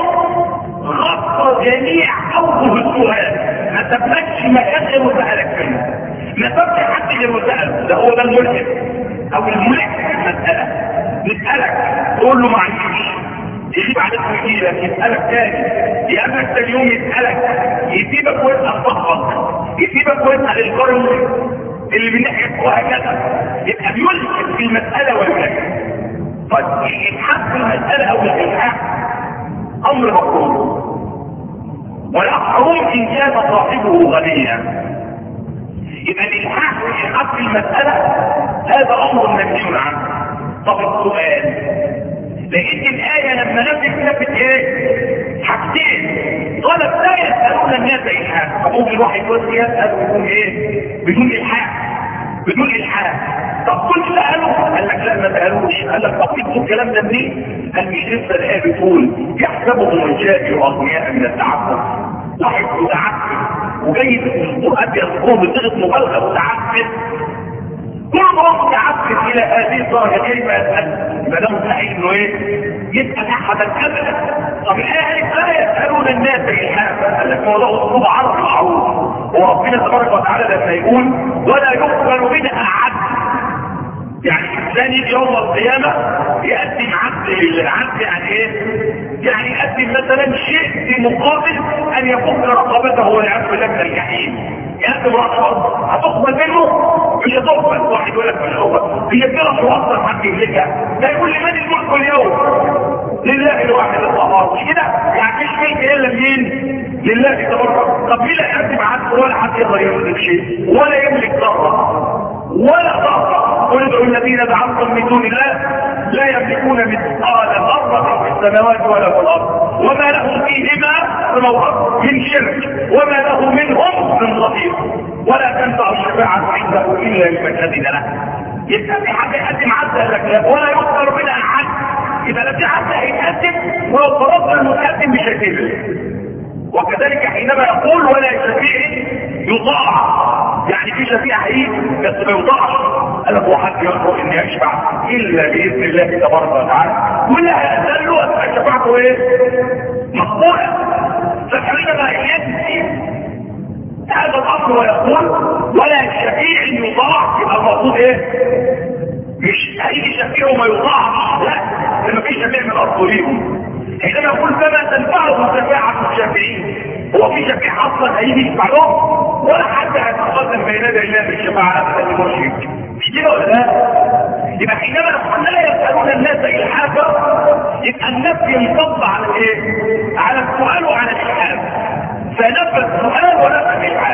غطى جميع أوجه السؤال. ما تبقاش مكان غير مسألك منه، ما تبقى حد غير مسألة. ده هو ده الملحد أو الملحد في المسألة. نسألك تقول له معلش، يجيب عليك ويجيلك يسألك تاني، يقابلك تاني يوم يسألك، يسيبك ويسأل صاحبك، يسيبك ويسأل القرن اللي من ناحية وهكذا. يبقى بيلحق في المسألة والملحق. طيب الإلحاق في المسألة أو الإلحاق أمر مفروض، ويحرم إن كان صاحبه غنيا. يبقى الإلحاق والإلحاق في المسألة هذا أمر منهي عنه. طب السؤال، لقيت الآية لما نفت نفت ايه؟ حاجتين. طلب لا يسألون الناس إلحاق. فممكن الواحد يقول يسأل بدون ايه؟ بدون إلحاق. بدون إلحاق. طب كنت سأله؟ قال لك لا ما سألوش. قال لك طب جبتوا الكلام ده منين؟ قال مش لسه الآية بتقول يحسبهم الجاهل أغنياء من التعفف. واحد متعفف وجاي القرآن بيذكره بصيغة مبالغة متعفف، كل ما متعفف إلى هذه الدرجة كيف يسأل؟ يبقى ده مستحيل إنه إيه؟ يسأل أحدا أبدا. طب الآية لا يسألون الناس إلحافا. قال لك هو ده أسلوب عربي معروف، وربنا تبارك وتعالى لما يقول ولا يقبل منها عدل، يعني الانسان يجي يوم القيامه يقدم عبد للعبد، يعني ايه؟ يعني يقدم مثلا شيء في مقابل ان يفك رقبته والعياذ بالله من الجحيم. يقدم رقبه هتقبل منه؟ مش هتقبل. واحد يقول لك مش هتقبل، هي كده توصل حد يملكها. ده يقول لمن الملك اليوم؟ لله الواحد القهار. مش كده؟ يعني مش ملك الا مين؟ لله تبارك. طب مين اللي يقدم عبد ولا حد يقدر يملك شيء ولا يملك ذره ولا ذره؟ قل ادعوا الذين دعوتم من دون الله لا يملكون مثقال ذرة في السماوات ولا في الأرض وما لهم فيهما من شرك وما له منهم من ظهير ولا تنفع الشفاعة عنده إلا لمن أذن له. يبقى في حد يقدم عبد لك ولا يقدر منها عبد، إذا لا في عبد هيتقدم ولو طلبنا المتقدم مش هيتقبل. وكذلك حينما يقول ولا شفيع يطاع، يعني في شفيع هيجي بس ما يطاعش. قال لك هو حد يقدر ان يشفع الا باذن الله تبارك وتعالى، ولا هيأذن له أن شفاعته ايه؟ مقبوله. فحينما ينسي هذا الامر ويقول ولا شفيع يطاع، يبقى المقصود ايه؟ مش هيجي شفيع وما يطاعش، لا، لما في شفيع من الاصوليين. حينما يقول فما تنفعه شفاعة الشافعين، هو في شفيع اصلا هيجي يشفع لهم ولا حد هيتقدم بين يدي الله بالشفاعة ابدا لمشرك. مش كده ولا لا؟ يبقى حينما نقول لا يسألون الناس إلحافا، يبقى النفي ينصب على ايه؟ على السؤال وعلى الإلحاف، فنفى السؤال ونفى الإلحاف.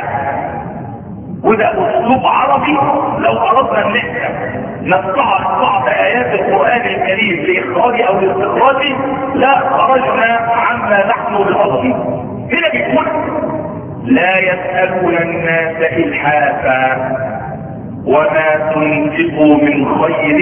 وده اسلوب عربي لو اردنا ان احنا نستعرض بعض ايات القران الكريم لاخراج او لاستخراج لا خرجنا عما نحن بقصده. هنا بيقول لا يسالون الناس الحافا وما تنفقوا من خير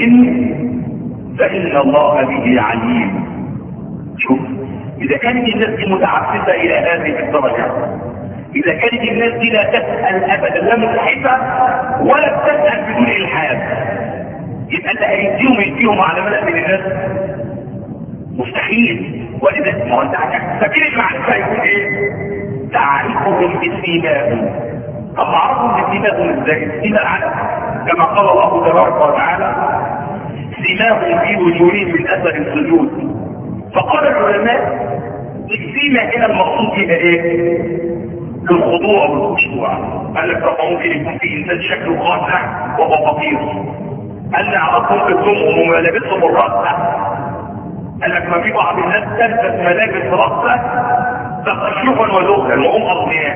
فان الله به عليم. شوف، اذا كانت الناس دي متعففه الى هذه الدرجه، إذا كانت الناس دي لا تسأل أبدا، لا ملحفة ولا تسأل بدون إلحاف، يبقى اللي هيديهم يديهم على ملأ من الناس مستحيل. ولذا ما انت فاكر المعرفة يقول إيه؟ تعرفهم بسيماهم. طب عرفهم بسيماهم إزاي؟ السيماء على كما قال الله تبارك وتعالى سيماهم في وجوههم من أثر السجود. فقال العلماء السيماء هنا المقصود بها إيه؟ الخضوع والخشوع. قال لك طبعا ممكن يكون في انسان شكله خاصع وهو فقير، قال لي عرفهم باسمهم وملابسهم الراسه. قال لك ما في بعض الناس تلبس ملابس راسه تخشفا وذوقا وهم اغنياء،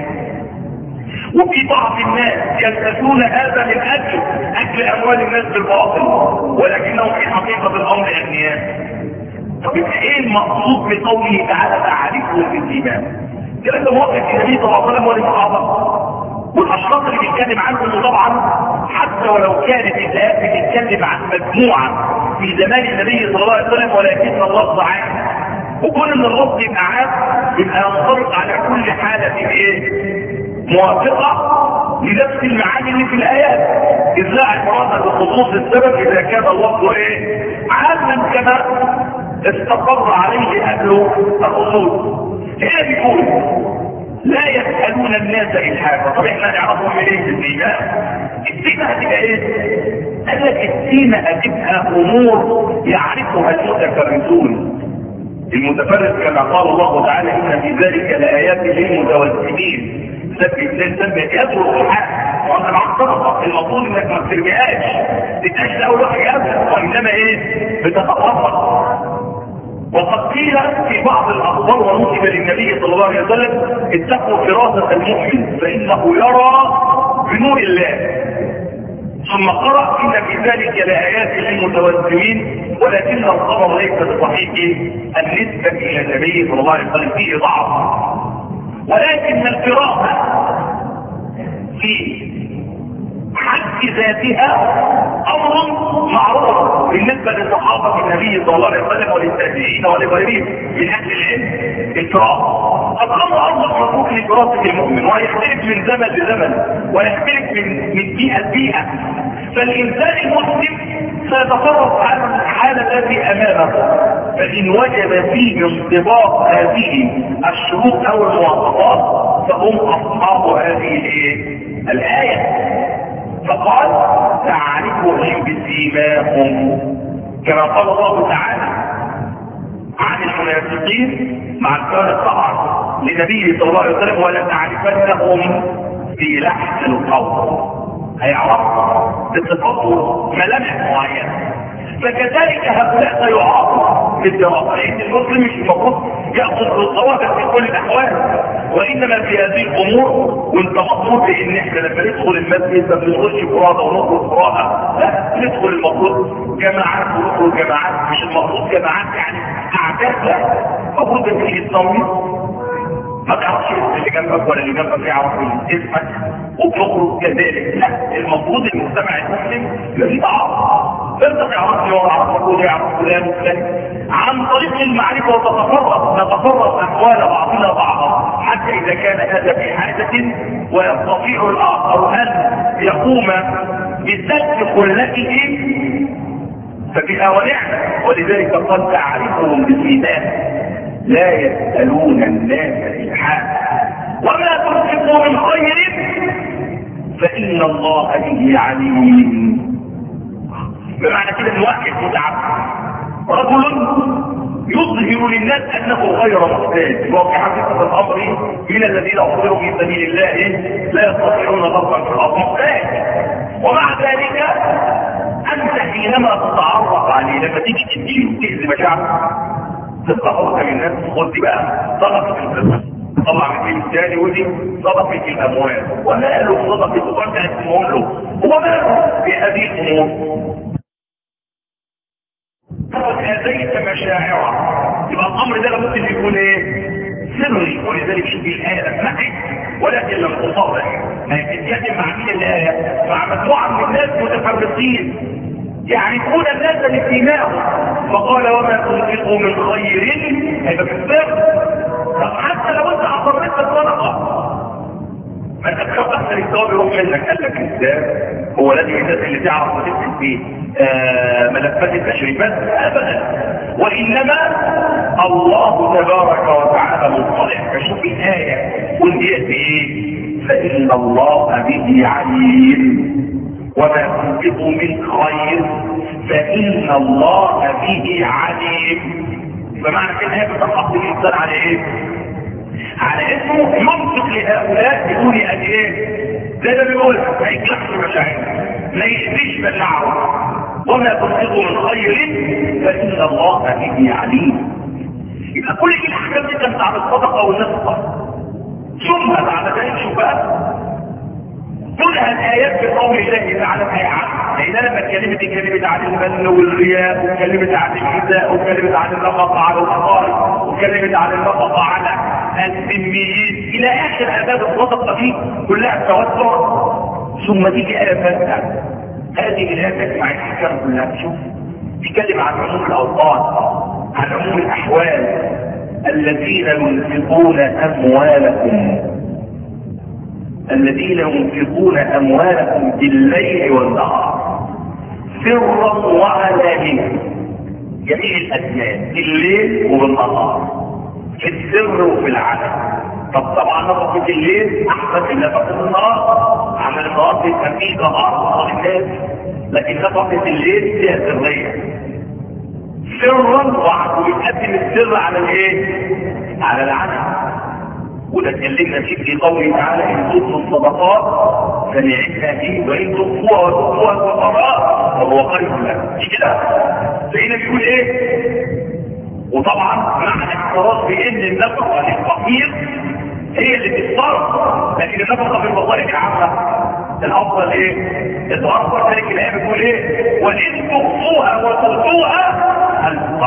وفي بعض الناس يلبسون هذا من اجل اكل اموال الناس بالباطل ولكنهم في حقيقه الامر اغنياء. طب ايه المقصود بقوله تعالى تعرفهم بالإيمان؟ الكلام ده موقف النبي صلى الله عليه وسلم والصحابه والاشخاص اللي بيتكلم عنهم. طبعا حتى ولو كانت الايات بتتكلم عن مجموعه في زمان النبي صلى الله عليه وسلم، ولكن الله عام، وكل ان الرد يبقى عام يبقى ينطبق على كل حاله في ايه؟ موافقه لنفس المعاني اللي في الايات. ازاي المراد بخصوص السبب اذا كان اللفظ ايه؟ عاما كما استقر عليه اهل الاصول. هنا بيقول لا يسألون الناس إلحافا. طب احنا نعرفهم من ايه السيمة؟ السيمة هتبقى ايه؟ قال لك السيمة هتبقى امور يعرفها المتفردون. المتفرد كما قال الله تعالى ان في ذلك لآيات للمتوسمين. سبب الانسان سبب يدرس الحق، وانا معترض المفروض انك ما ترميهاش تتأشى اول واحد يبدا، وانما ايه؟ بتتفرد. وقد قيل في بعض الاخبار ونسب للنبي صلى الله عليه وسلم اتقوا فراسة المؤمن فانه يرى بنور الله. ثم قرأ ان في ذلك لآيات للمتوسمين، ولكن الخبر ليس بصحيح النسبة الى النبي صلى الله عليه وسلم فيه ضعف. ولكن الفراسة في حد في ذاتها امر معروف بالنسبه لصحابه النبي صلى الله عليه وسلم وللتابعين ولغيرهم من اهل العلم الكرام. الامر اصبح مطلوب لدراسه المؤمن، ويختلف من زمن لزمن، ويختلف من من بيئه لبيئه. فالانسان المسلم سيتصرف على الحاله التي امامه، فان وجد فيه انضباط هذه الشروط او المواصفات فهم اصحاب هذه الايه. فقال تعرفهم بسيماهم، كما قال الله تعالى عن المنافقين مع كان طبعا لنبيه صلى الله عليه وسلم ولا تعرفنهم في لحن القول، هيعرفوا بصفاته ملامح معينه. فكذلك هؤلاء سيعاقبوا في الدراسه، لان المسلم مش المفروض ياخذ بالصواب في كل الاحوال، وانما في هذه الامور. وانت مطلوب ان احنا لما ندخل المسجد ما بندخلش فرادى ونخرج فرادى، لا ندخل المفروض جماعات ونخرج جماعات، مش المفروض جماعات يعني اعداد، لا المفروض ان تيجي تصلي ما تعرفش اللي جنبك ولا اللي جنبك يعرف اسمك وبتخرج كذلك، لا المفروض المجتمع المسلم يبقى فيه تعارف، انت تعرفني وانا اعرفك وده يعرف فلان وفلان عن طريق المعرفه، وتتفرق نتفرق احوال بعضنا بعضا حتى اذا كان هذا في حاجه ويستطيع الاخر ان يقوم بسد خلته فبها ونعمه. ولذلك قد تعرفهم بسيماهم لا يسألون الناس إلحافا وما تنفقوا من خير فإن الله به عليم. بمعنى كده ان واحد متعبد رجل يظهر للناس انه غير محتاج، وهو في حقيقه الامر من الذين اخبروا في سبيل الله لا يستطيعون ضربا في الارض محتاج، ومع ذلك انت حينما تتعرف عليه لما تيجي تديله وتهزم مشاعره تستحق من الناس تقول دي بقى صدقه الفلوس، طبعا في الثاني ودي صدقه الاموال، وماله صدقه وانت هتقول له هو ماله في هذه الامور. قد اتيت مشاعره، يبقى الامر ده ممكن يكون ايه؟ سري. ولذلك شوف الايه معي ولكن لم تصرح، هتتكلم مع مين الايه؟ مع مجموعه من الناس متفرقين يعرفون الناس بسيماهم، فقال وما تنفقوا من خير هيبقى في السر. طب حتى لو انت اقررت الصدقه ما تبقى احسن الثواب يروح منك، قال لك ازاي؟ هو لازم الناس اللي تعرف وتكتب في آه ملفات التشريفات ابدا، وانما الله تبارك وتعالى مطلع. فشوف الايه وديت بايه؟ فان الله به عليم وما تنفقوا من خير فإن الله به عليم. فمعنى كده هي بتحط الإنسان على إيه؟ على اسمه ينفق لهؤلاء بدون أن إيه؟ زي ما بيقول ما يكلفش مشاعره ما يأذيش مشاعره. وما تنفقوا من خير فإن الله به عليم. يبقى كل دي الأحكام دي كانت على الصدقة والنفقة. ثم بعد ذلك شوف بقى كلها الآيات في قول الله تعالى في عام، لأن لما اتكلمت اتكلمت عن المن والغياب، واتكلمت عن الغذاء، واتكلمت عن النفقة على الأقارب، واتكلمت عن النفقة على الذميين إلى آخر آداب الصدقة دي كلها التوسع. ثم تيجي آية ثالثة، هذه الآية تجمع الأحكام كلها. شوف تتكلم عن عموم الأوطان، عن عموم الأحوال، الذين ينفقون أموالكم الذين ينفقون أموالكم بالليل والنهار سرا وعلانية، جميع الأزمان بالليل وبالنهار، في السر وفي العلن. طب طبعا نفقة الليل أحسن من نفقة النهار، عمل النهار بيبقى فيه نهار الناس، لكن نفقة الليل فيها سرية سرا ويقدم السر على الايه؟ على العلن. وده اتكلمنا فيه في قوله تعالى ان تبدوا الصدقات فنعمها فيه وان تخفوها وتخفوها الفقراء فهو خير لكم. مش كده؟ فهنا بيقول ايه؟ وطبعا مع الاعتراض بان النفقه للفقير هي اللي بتصرف، لكن النفقه في المصالح العامه الافضل ايه؟ الافضل. ذلك الايه بتقول ايه؟ وان تخفوها وتؤتوها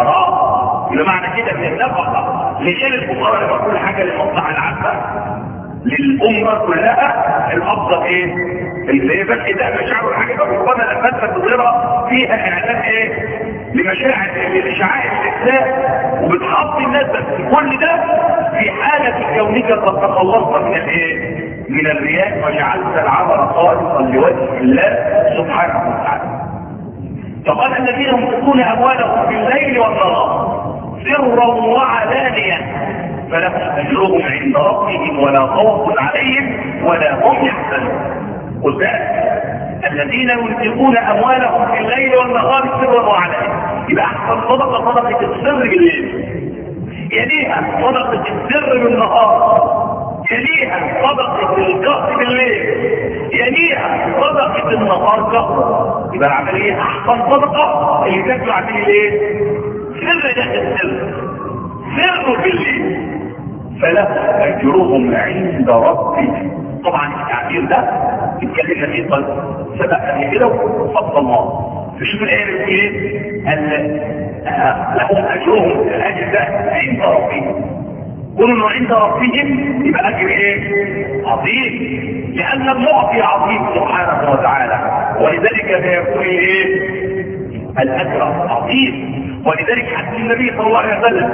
الفقراء. بمعنى كده ان النفقه لشيل الفقراء لما كل حاجه للمصلحه العامه للامه كلها الافضل ايه؟ اللي هي بس ده مشاعر الحاجه ربنا لما انت بتقرا فيها اعلان ايه؟ لمشاعر لشعائر الاسلام وبتحط الناس بس كل ده في حاله كونك قد تخلصت من الايه؟ من الرياء وجعلت العمل خالصا لوجه الله سبحانه وتعالى. فقال الذين ينفقون اموالهم بالليل والنهار سرا وعلانية فلهم اجرهم عند ربهم ولا خوف عليهم ولا هم يحزنون. وذلك الذين ينفقون اموالهم بالليل والنهار سرا وعلانية، يبقى احسن صدقه صدقه السر بالليل، يليها صدقه السر بالنهار، يليها صدقه الجهر بالليل، يليها صدقه النهار جهر. يبقى العمليه احسن صدقه اللي تدفع عمليه ايه؟ سر ده السر، سر بالليل فلهم اجرهم عند ربهم. طبعا التعبير ده اتكلمنا فيه سبق قبل كده وفضل الله. فشوف الايه بتقول ايه؟ لهم اجرهم الاجر ده عند ربهم. كونوا عند ربهم يبقى اجر ايه؟ عظيم، لان المعطي عظيم سبحانه وتعالى، ولذلك يقول ايه؟ الاجر عظيم. ولذلك حديث النبي صلى الله عليه وسلم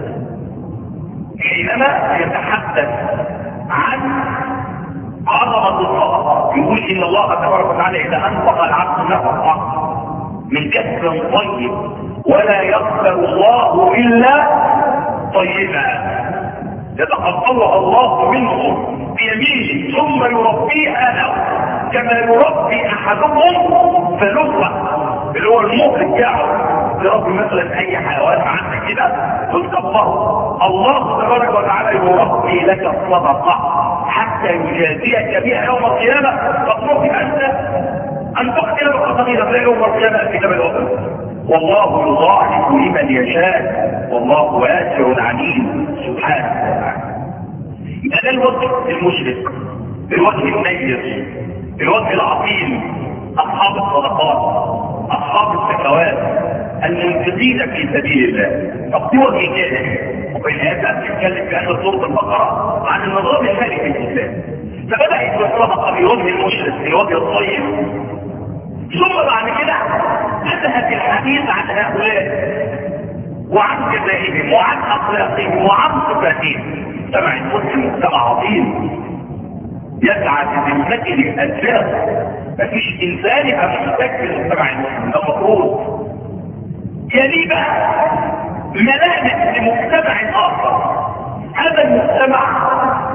حينما يتحدث عن عظمه الصدقه يقول ان الله تبارك وتعالى اذا انفق العبد نفقه من كسب طيب ولا يقبل الله الا طيبا يتقبلها الله منه بيمينه ثم يربيها له كما يربي احدكم فلوه اللي هو المخ بتاعه يربي مثلا اي حيوان عندك كده وتكبره. الله تبارك وتعالى يربي لك الصدقه حتى يجازيك بها يوم القيامه. تطلب انت ان تقتل القصيده يوم القيامه في كتاب الوطن. والله يضاعف لمن يشاء والله واسع عليم سبحانه وتعالى. يبقى ده الوجه المشرق، الوجه النير، الوجه العظيم، اصحاب الصدقات، اصحاب الزكوات، المنفقين في سبيل الله. طب دي وجه ثاني، وبالآيات بتتكلم في اخر سوره البقره عن النظام المالي في الاسلام. فبدات الصدقه بالوجه المشرق، الوجه الطيب، ثم بعد كده بدأت الحديث عن هؤلاء وعن جزائهم وعن اخلاقهم وعن صفاتهم. مجتمع المسلم مجتمع عظيم يسعى في ذمته الاسباب. مفيش انسان يبقى محتاج في المجتمع المسلم، ده مفروض. يلي بقى ملامح لمجتمع اخر، هذا المجتمع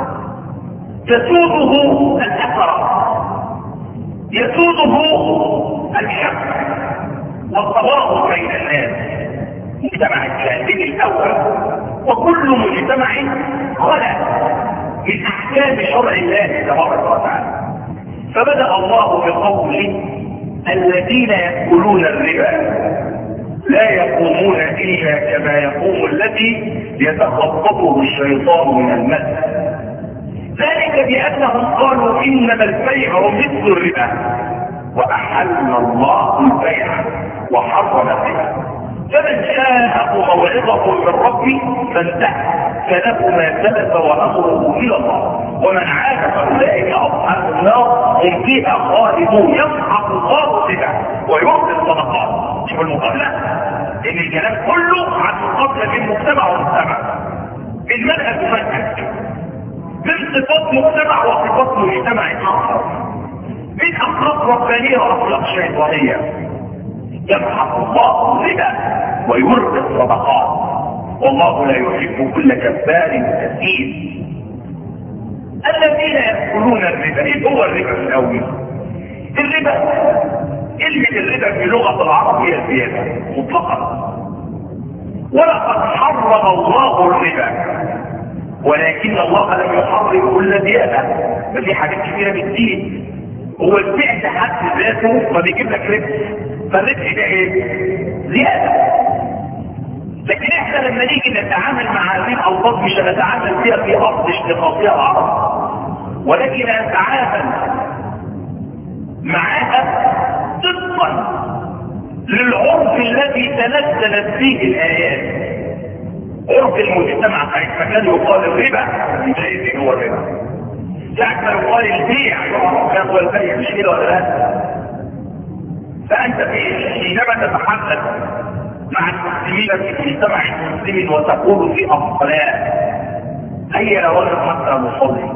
تسوده الاثر، يسوده الحق والتواصل بين الناس. مجتمع الجاهلي الاول، وكل مجتمع خلق من احكام شرع الله تبارك وتعالى. فبدأ الله بقوله الذين يأكلون الربا لا يقومون إلا كما يقوم الذي يتخبطه الشيطان من المس. ذلك بأنهم قالوا إنما البيع مثل الربا وأحل الله البيع وحرم الربا. فمن شاءه موعظة من ربه فانتهى فله ما سلف وأمره إلى الله ومن عاد فأولئك أصحاب النار هم فيها خالدون. يصحب الله الربا ويعطي الصدقات. شوف المقابلة، إن الكلام كله عن مقابلة بين مجتمع ومجتمع، بين منهج ومنهج، بين صفات مجتمع وصفات مجتمع آخر، بين أخلاق ربانية وأخلاق شيطانية. يمحق الله الربا ويربي الصدقات والله لا يحب كل كفار كثير. الذين يأكلون الربا، ايه هو الربا في الاول؟ الربا كلمة الربا في لغة العرب هي الزيادة مطلقا، ولقد حرم الله الربا ولكن الله لم يحرم كل زيادة. ففي حاجات كثيرة بالدين هو البيع ده حد ذاته فبيجيب لك ربح، فالربح ده ايه؟ زيادة. لكن احنا لما نيجي نتعامل مع هذه الالفاظ مش هنتعامل فيها في اصل اشتقاقها العرب، ولكن نتعامل معها طبقا للعرف الذي تنزلت فيه الايات. عرف المجتمع حيث كان يقال الربا جائز هو الربا، ساعة ما يقال البيع يعرف هو البيع مش كده ولا لا؟ فأنت حينما تتحدث مع المسلمين في مجتمع المسلمين وتقول في الصلاة هيا رجل حتى نصلي،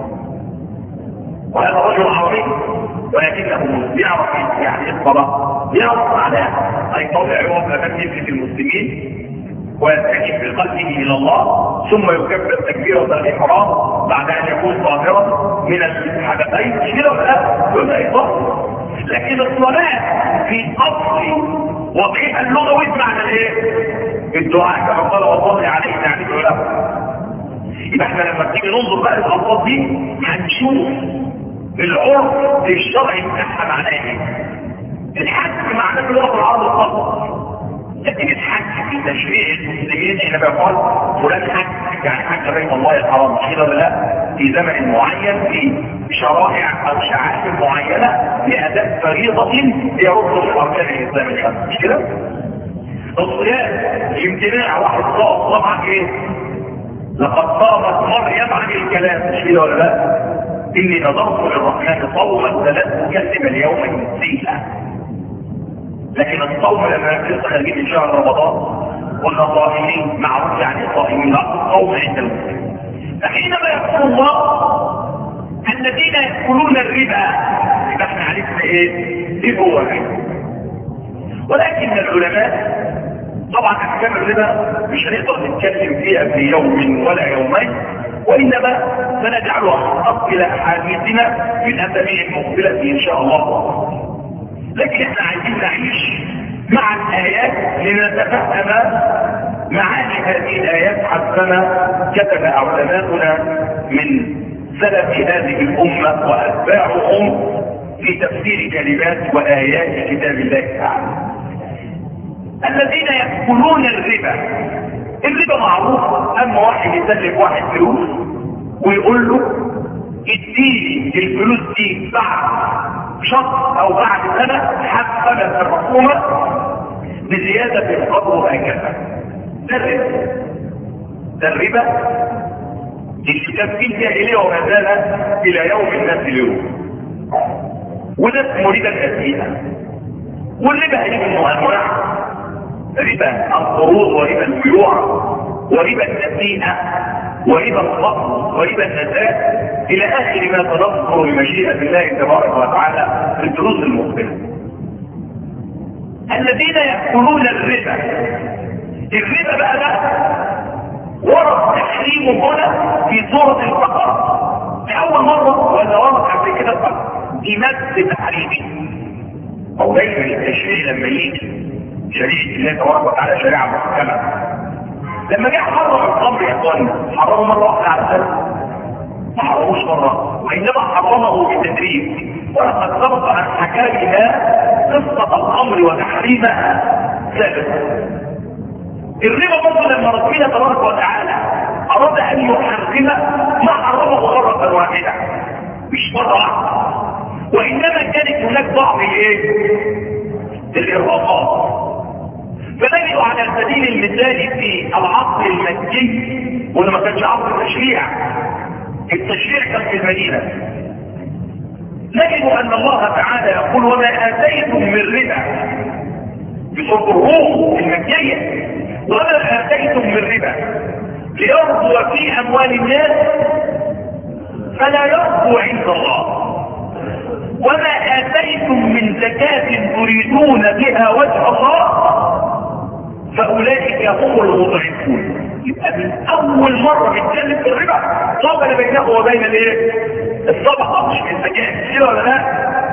وهذا رجل عربي ولكنه يعرف يعني الصلاة، يعرف معناها، أي طبع يوم لمن في المسلمين ويتجه بقلبه الى الله ثم يكبر تكبيره الاحرام بعد ان يكون طاهرا من الحدثين كده ولا ولا يطهر. لكن الصلاه في اصل وضعها اللغوي بمعنى ايه؟ الدعاء كما قال الله عليه يعني له. يبقى احنا لما نيجي ننظر بقى الالفاظ دي هنشوف العرف الشرعي بتاعها معناه ايه. الحج معناه في اللغه العربيه الخاصه، لكن الحج في تشريع المسلمين حينما يقال فلان حج يعني حج بيت الله الحرام كده ولا لا؟ في زمن معين في شرائع او شعائر معينه لاداء فريضه يرد في اركان الاسلام الخمسه مش كده؟ الصيام امتناع واحد صام طبعا ايه؟ لقد صامت مريم عن الكلام مش كده ولا لا؟ اني نظرت للرحمن صوما فلن اكلم اليوم انسيا. لكن الصوم لما لسه خارجين من شهر رمضان قلنا صائمين معروف يعني صائمين الصوم عند المسلم. فحينما يقول الله الذين يأكلون الربا يبقى احنا عرفنا ايه؟ ايه هو الربا؟ ولكن العلماء طبعا احكام الربا مش هنقدر نتكلم فيها في يوم ولا يومين، وانما سنجعلها خاص الى احاديثنا في الاسابيع المقبله ان شاء الله. لكن احنا عايزين نعيش مع الايات لنتفهم معاني هذه الايات حسنا كتب علماؤنا من سلف هذه الامه واتباعهم في تفسير كلمات وايات كتاب الله تعالى. الذين يأكلون الربا، الربا معروف، اما واحد يسلف واحد فلوس ويقول له اديني الفلوس دي بعد شهر او بعد سنه حسنا الرسومه بزياده القدر وهكذا. ده الربا، ده الربا الكتاب في الجاهليه وما زال الى يوم الناس اليوم، وده اسمه ربا النسيئه. والربا هي من انواع ربا القروض وربا البيوع وربا النسيئه وربا الفقر وربا النساء الى اخر ما تنظر بمشيئه الله تبارك وتعالى في الدروس المقبله. الذين ياكلون الربا، الربا بقى ده ورد تحريمه هنا في سوره البقره لاول مره ولا ورد قبل كده فقط بنفس تحريمه. او دايما التشريع لما يجي شريعه الله تبارك وتعالى شريعه محكمه. لما جه حرم الخمر يا اخوانا حرمه مره واحده على السنه؟ ما حرموش مره، وانما حرمه بالتدريج. ولقد سبق ان حكينا قصه الخمر وتحريمها سابقا. الربا برضه لما ربنا تبارك وتعالى اراد ان يحرم ما حرمه مره واحده مش مره واحده، وانما كانت هناك بعض الايه؟ الارهاقات. فنجد على سبيل المثال في العصر المكي ولا ما كانش عصر التشريع، التشريع كان في المدينه، نجد ان الله تعالى يقول وما اتيتم من ربا في سوره الروم المكيه، وما اتيتم من ربا ليربو في اموال الناس فلا يربو عند الله، وما اتيتم من زكاه تريدون بها وجه الله فاولئك هم المضعفون. يبقى من اول مره بيتكلم في الربا قابل بينه وبين الايه؟ الصدقه مش الزكاه كده ولا لا؟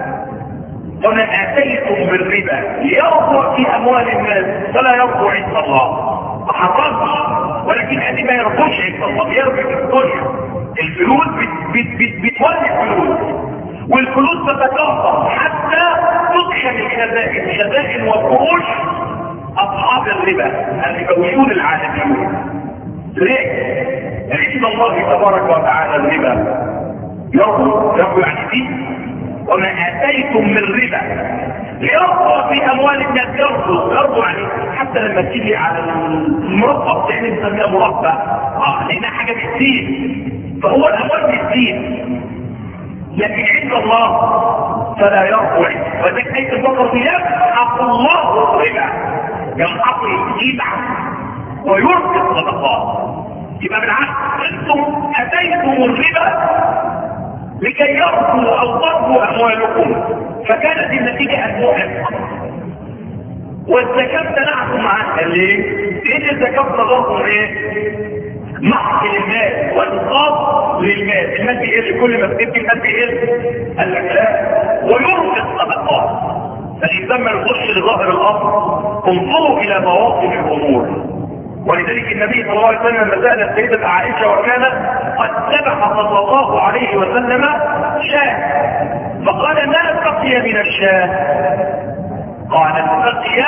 وما اتيتم من ربا ليربو في اموال الناس فلا يربو عند الله. ما حرمش، ولكن هذه ما يربوش عند الله، بيربو في الدنيا. الفلوس بتولد فلوس، والفلوس تتكاثر حتى تدخل الخزائن، الخزائن والفروش اصحاب الربا الربويون العالميون. ليه؟ لان الله تبارك وتعالى الربا يربو يربو يعني فيه وما اتيتم من ربا ليربو في اموال الناس، يربو يربو يعني حتى لما تيجي على المربى بتعمل نسميها مربى اه لانها حاجه بتزيد، فهو الاموال بتزيد. لكن عند الله فلا يربو. وذلك آية البقرة يمحق الله الربا، يمحق الجبع ويربي الصدقات. يبقى بالعكس انتم اتيتم الربا لكي يربو او تربو اموالكم، فكانت النتيجه ان تحق. والزكاه منعتم عنها ليه؟ لان الزكاه نظرتم ايه؟ محق للمال وانقاذ للمال، المال بيقل كل ما بتبكي المال بيقل. قال لك لا، ويربي الصدقات. فالانسان ما يخش لظاهر الامر، انظروا الى مواطن الامور. ولذلك النبي صلى الله عليه وسلم لما سأل السيدة عائشة وكان قد ذبح صلى الله عليه وسلم شاة، فقال ما بقي من الشاة؟ قالت بقي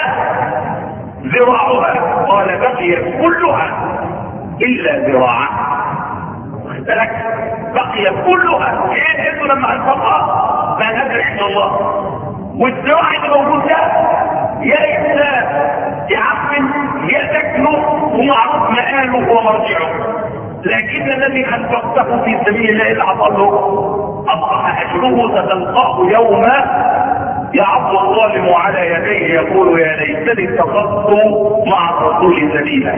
ذراعها، قال بقي كلها إلا ذراعها. لك بقي كلها، ايه انتوا لما انفقها ما نزل عند الله، والذراع اللي موجود ده يا إنسان يعفن يا تكله ومعروف مآله ومرجعه. لكن الذي انفقته في سبيل الله اللي عطله اصبح اجره ستلقاه يوم يعض الظالم على يديه يقول يا ليتني اتخذت مع الرسول سبيلا.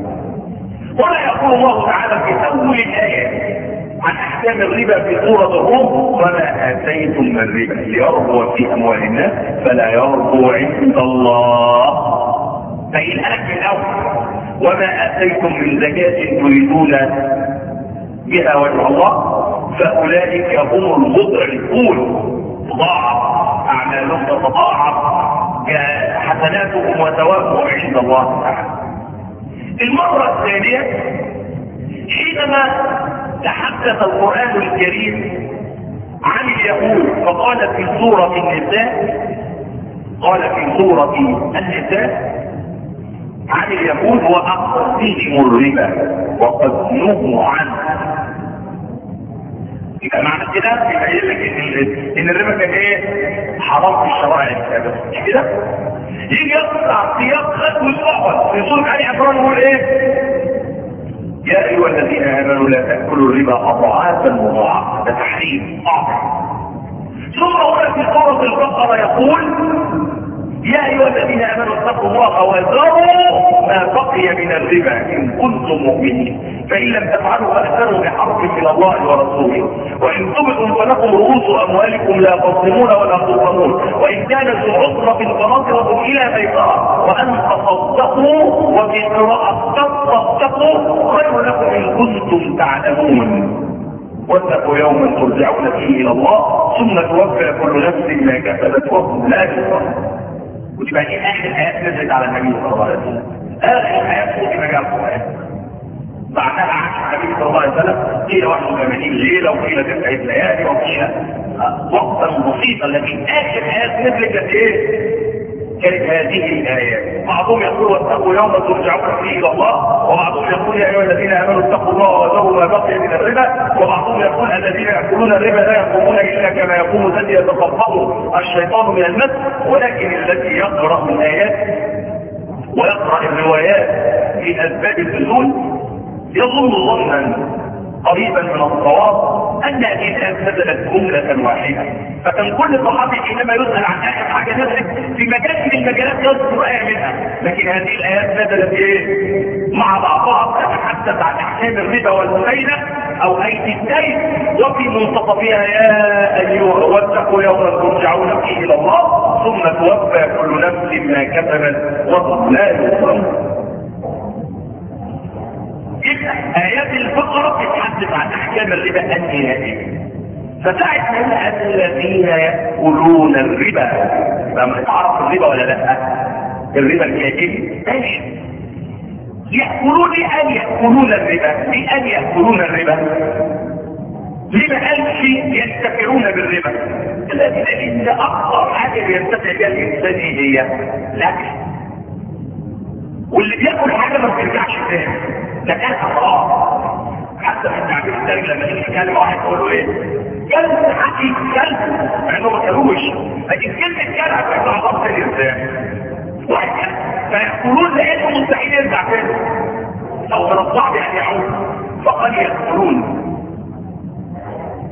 ولا يقول الله تعالى في اول الايه عن احكام الربا في سوره الروم وما اتيتم من ربا ليربو في اموال الناس فلا يربو عند الله. فإن لك من الأول وما أتيتم من زكاة تريدون بها وجه الله فأولئك هم المضعفون، تضاعف أعمالهم تتضاعف حسناتهم وثوابهم عند الله تعالى. المرة الثانية حينما تحدث القرآن الكريم عن اليهود فقال في سورة النساء، قال في سورة النساء عن اليهود وأخذهم الربا وقد نهوا عنه. يبقى معنى كده يبقى يقول لك ان ان الربا كان ايه؟ حرام في الشرائع السابقه، مش كده؟ يجي يقطع سياق خد والاول في سوره ال عمران يقول ايه؟ يا ايها الذين امنوا لا تاكلوا الربا اضعافا مضاعفه، ده تحريم اعظم. ثم هنا في سوره البقره يقول يا ايها الذين امنوا اتقوا الله وذروا ما بقي من الربا ان كنتم مؤمنين فان لم تفعلوا فاذنوا بحرب من الله ورسوله وان تبتم فلكم رؤوس اموالكم لا تظلمون ولا تظلمون وان كان ذو عسرة فنظرة الى ميسرة وان تصدقوا وفي قراءة تصدقوا خير لكم ان كنتم تعلمون واتقوا يوما ترجعون فيه الى الله ثم توفى كل نفس ما كسبت وهم لا يظلمون. وتبقى دي اخر ايات نزلت على النبي صلى الله عليه وسلم، اخر ايات فوق ما جاء القران. بعدها عاش النبي صلى الله عليه وسلم قيل واحد وثمانين ليله وقيل تسع ليالي وقيل وقتا بسيطا، لكن اخر ايات نزلت كانت ايه؟ كانت هذه الايات. بعضهم يقول واتقوا يوما ترجعون فيه الى الله، وبعضهم يقول يا ايها الذين امنوا اتقوا الله وذروا ما بقي من الربا، وبعضهم يقول الذين ياكلون الربا لا يقومون الا كما يقوم الذي يتخبطه الشيطان من المس. ولكن الذي يقرا الايات ويقرا الروايات في اسباب النزول يظن ظنا قريبا من الصواب ان هذه الايات نزلت جمله واحده، فكان كل صحابي حينما يسال عن اخر حاجه نزلت في مجال من المجالات يذكر ايه منها، لكن هذه الايات نزلت ايه؟ مع بعضها تتحدث عن احكام الربا والمخيله او ايدي الدين وفي منتصفها يا ايها واتقوا يوما ترجعون فيه الى الله ثم توفى كل نفس ما كسبت وهم لا يظلمون. آيات البقرة بتتحدث عن أحكام الربا النهائية. فساعة ما الذين يأكلون الربا، لما تعرف الربا ولا لا؟ الربا الكاتب ماشي. يأكلون أن يأكلون الربا، بأن يأكلون الربا. لما قال شيء يستفعون بالربا؟ لأن أكثر حاجة يستفع بها الإنسان هي الأكل. واللي بياكل حاجة ما بترجعش تاني. ده كان حرام. حتى في التعبير الثاني لما يجي يتكلم واحد يقول له ايه؟ كلب حقي كلب مع انه ما كلوش، لكن كلمه كلب هتبقى عضلات الانسان. واحد كلب فيقولون لانه مستحيل يرجع تاني. او من الصعب ان يعود فقد يقولون.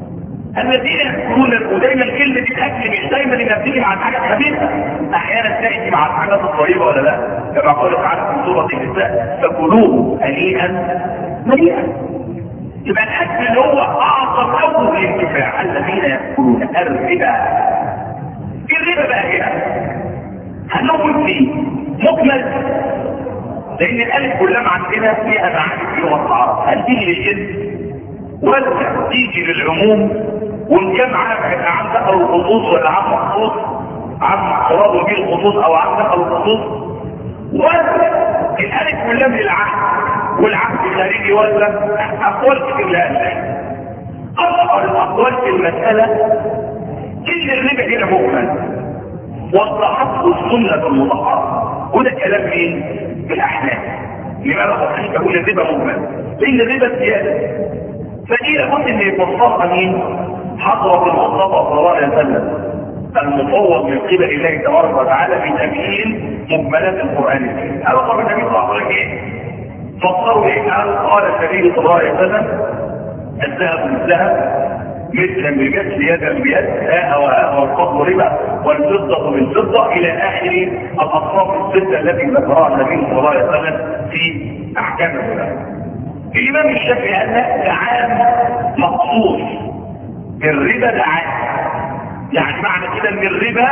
الذين يأكلون، ودايما كلمة الأكل مش دايما إنها بتيجي مع الحاجات الخبيثة، أحيانا تأتي مع الحاجات الطيبة ولا لا؟ كما قال تعالى في سورة النساء فكلوه هنيئا مريئا. يبقى الأكل اللي هو أعظم أول الانتفاع. الذين يأكلون الربا. الربا بقى هنا هنقول فيه مجمل، لأن الألف كلها عندنا فيها معاني في لغة العرب. هل تيجي للجنس ولا تيجي للعموم؟ وإن كان عام دخل الخصوص ولا عام مخصوص، عام قرار به الخصوص أو عام دخل الخصوص، ولا الألف كلها من العهد والعهد خارجي، ولا أقوال كتير لها. أصغر الأقوال في المسألة كل الربا هنا مجمل وضحته السنة المطهرة، وده كلام مين؟ بالأحناف. لماذا صحيح تقول الربا مجمل؟ لأن الربا زيادة، فدي لابد ان يفسرها مين؟ حضرة المصطفى صلى الله عليه وسلم المفوض من قبل الله تبارك وتعالى بتبيين مجملات القرآن الكريم. هذا قال النبي صلى الله عليه وسلم ايه؟ فسروا ايه؟ قال النبي صلى الله عليه وسلم الذهب بالذهب مثلا بمثل يدا بيد، هاء وهاء والفضل ربا والفضة بالفضة الى اخر الاصناف الستة التي ذكرها النبي صلى الله عليه وسلم في احكام الربا. الامام الشافعي قال ده عام مخصوص، الربا ده عام، يعني معنى كده ان الربا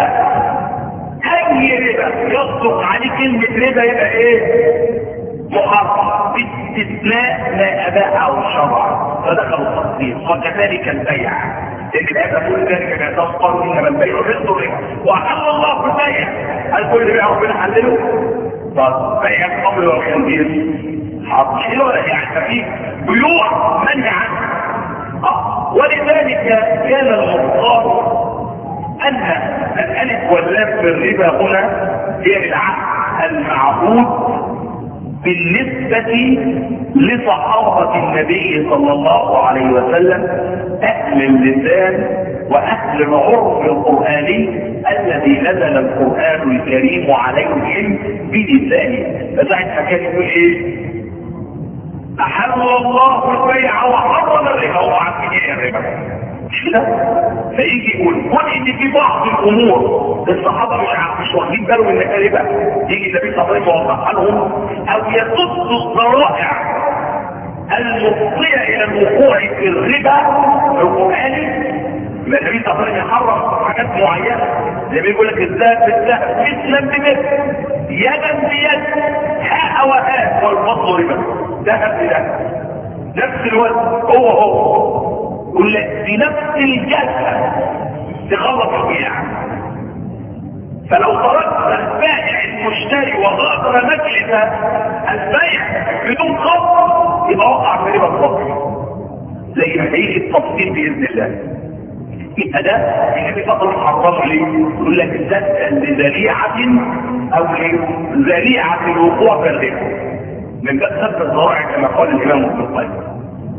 اي ربا يصدق عليه كلمه ربا يبقى ايه؟ محرم باستثناء ما اباحه الشرع فدخل التصديق. وكذلك البيع، لان الايه تقول ذلك لا تسقط انما البيع مثل الربا واحل الله البيع. هل كل بيع ربنا حلله؟ طب بيع الخمر والخنزير حاضر ولا يعني في بيوع منع عنه. ولذلك كان المختار ان الالف واللام في الربا هنا هي العهد المعهود بالنسبة لصحابة النبي صلى الله عليه وسلم اهل اللسان واهل العرف القرآني الذي نزل القرآن الكريم عليهم بلسانه. فساعتها كان يقول ايه؟ أحل الله البيع وحرم الربا. هو عارفين ايه الربا؟ مش كده؟ فيجي يقول قل ان في بعض الامور الصحابه مش مش واخدين بالهم ان ده ربا، يجي النبي صلى الله عليه وسلم يوضحها لهم او يصد الذرائع المفضيه الى الوقوع في الربا القراني. النبي صلى الله عليه وسلم يحرم حاجات معينه، زي ما بيقول لك الذهب بالذهب مثلا بمثل يدا بيد هاء وهاء والفضل ربا، ذهب بذهب نفس الوزن هو هو في نفس الجلسة تخلص البيع. فلو تركت البائع المشتري وغادر مجلس البيع بدون خط يبقى وقع في ربا الفضل، زي ما هيجي التفصيل باذن الله. يبقى ده النبي صلى الله عليه وسلم حرمه ليه؟ يقول لك لذريعة او لذريعة الوقوع في الربا من باب سد الذرائع كما قال الامام ابن القيم.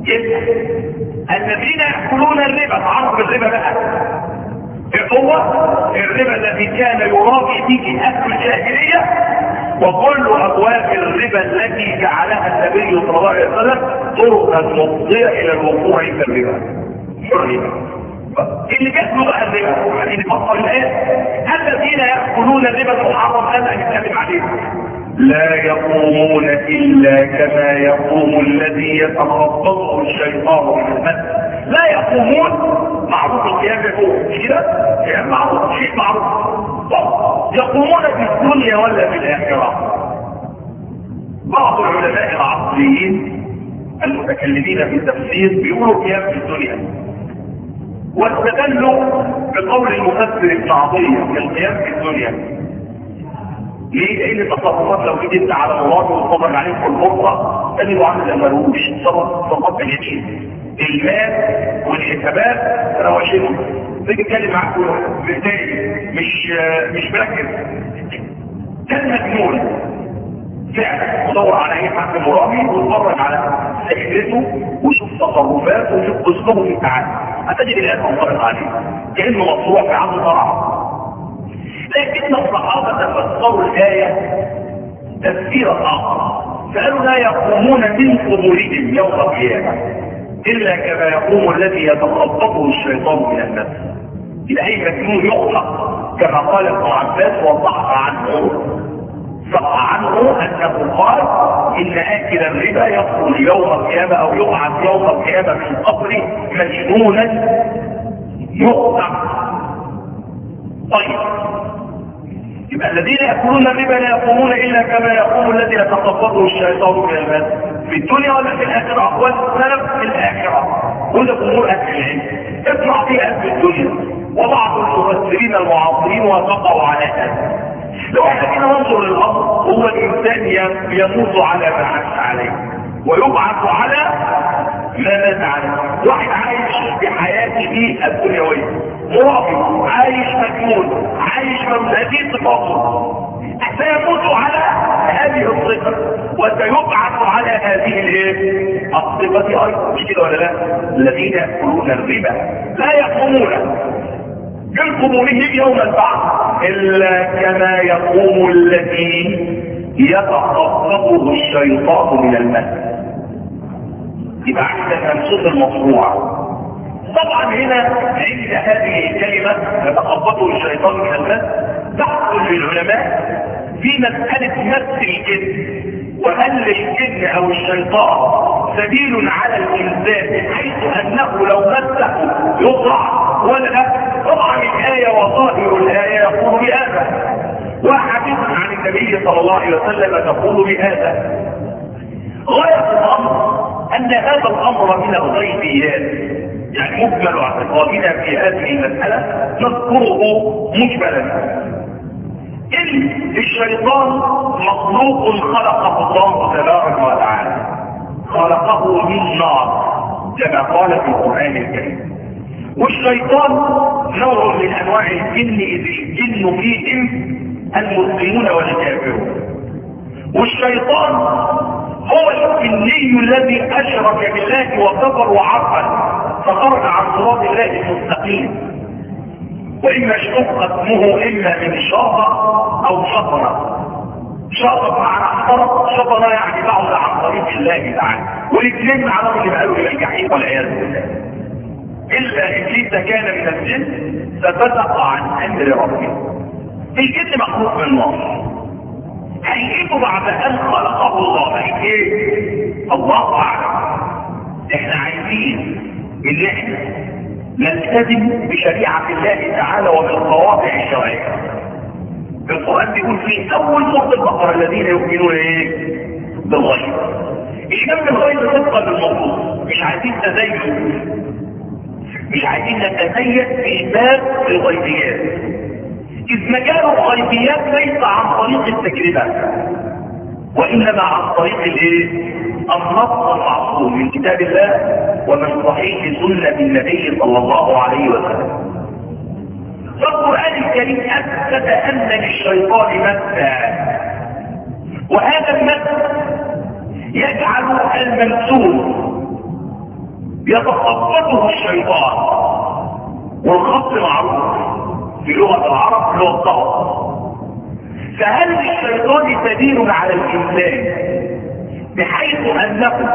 الذين يأكلون الربا، تعرف الربا بقى هو الربا الذي كان يرابي به أهل الجاهلية، وكل أبواب الربا التي جعلها النبي صلى الله عليه وسلم طرقا مفضية إلى الوقوع في الربا. الربا اللي كسبوا بقى الربا يعني نفصل الآن الذين يأكلون الربا المحرم هذا نتكلم عليه لا يقومون إلا كما يقوم الذي يتخبطه الشيطان من المس. لا يقومون معروف القيام يقوم مش كده؟ يعني معروف شيء معروف. يقومون في الدنيا ولا في الآخرة؟ بعض العلماء العصريين المتكلمين في التفسير بيقولوا قيام في الدنيا، واستدلوا بقول المفسر ابن عطية القيام في الدنيا. ليه؟ لان التصرفات لو جيت انت على مراد وتطبق عليك في الغرفه تجد عامل ملوش تصرفات باليمين، المال والحسابات رواشدهم تيجي تتكلم معاك متضايق مش مش مركز، كان مجنون فعلا. ودور على اي حد مرابي واتفرج على سكرته وشوف تصرفاته وشوف اسلوبه في التعامل، هتجد الان منطبق عليه كانه مصروع في عرض طرح. لكن الصحابة تفسروا الآية تفسيرا آخر، فقالوا لا يقومون من قبورهم يوم القيامة. إلا كما يقوم الذي يتخطفه الشيطان من المس. إذا أي مجنون يخلق كما قال ابن عباس وصح عنه صح عنه أنه قال إن آكل الربا يخرج يوم القيامة أو يبعث يوم القيامة من قبره مجنونا يخلق. طيب يبقى الذين يأكلون الربا لا يقومون إلا كما يقوم الذي يتخطفه الشيطان من المس. في الدنيا ولا في الآخرة؟ أقوال السلف في الآخرة. وده أمور أهل العلم اطلع فيها في الدنيا، وبعض المفسرين المعاصرين وافقوا على هذا. لو احنا كده ننظر للأمر، هو الإنسان يموت على ما عاش عليه ويبعث على ما مات عليه. واحد عايش بحياته الدنيوية مرافق، عايش مجنون، عايش ممتلئ صفاته، سيموت على هذه الصفة وسيبعث على هذه الايه؟ الصفة ايضا. مش كده ولا لا؟ الذين يأكلون الربا لا يقومون من قبورهم يوم البعث الا كما يقوم الذي يتخطفه الشيطان من المس. يبقى عندنا منصوص المصروع. طبعا هنا عند هذه الكلمة يتخطفه الشيطان من المس تحصل للعلماء في مسألة مس الجن، وهل الجن او الشيطان سبيل على الانسان حيث انه لو مسه يطلع ولا لا؟ طبعا الآية وظاهر الآية يقول بهذا، وحديث عن النبي صلى الله عليه وسلم تقول بهذا. غاية الأمر أن هذا الأمر من الغيبيات، يعني مجمل اعتقادنا في هذه المسألة نذكره مجملا. إن الشيطان مخلوق خلقه الله تبارك وتعالى، خلقه من نار كما قال في القرآن الكريم. والشيطان نوع من أنواع الجن، إذ الجن فيهم المسلمون والكافرون. والشيطان هو الجني الذي أشرك بالله وكفر وعصى فخرج عن صراط الله المستقيم، وإما اشتق اسمه إما من شاطئ أو شطنة. شاطئ معنى احترق، شطنة يعني بعض عن طريق الله تعالى، والاثنين معناهم اللي بقالوا إلى الجحيم والعياذ بالله. إلا إبليس كان من الجن ففسق عن أمر ربه. الجن مخلوق من النار، هيجيبه بعد أن خلقه الله هيجيبه الله أعلم. إحنا عايزين إن إحنا نلتزم بشريعة الله تعالى وبالقواطع الشرعية. القرآن بيقول في أول سورة البقرة الذين يؤمنون إيه؟ بالغيب. الإيمان بالغيب طبقا للموضوع، مش عايزين تزين، مش عايزين نتزين في باب الغيبيات، إذ مجال الغيبيات ليس عن طريق التجربة وإنما عن طريق الايه؟ النص المعصوم من كتاب الله ومن صحيح سنة النبي صلى الله عليه وسلم. فالقرآن الكريم أثبت أن للشيطان مسا، وهذا المس يجعل الممسوس يتخطفه الشيطان، والخط معروف في لغة العرب اللي هو الضغط. فهل للشيطان سبيل على الإنسان بحيث أنه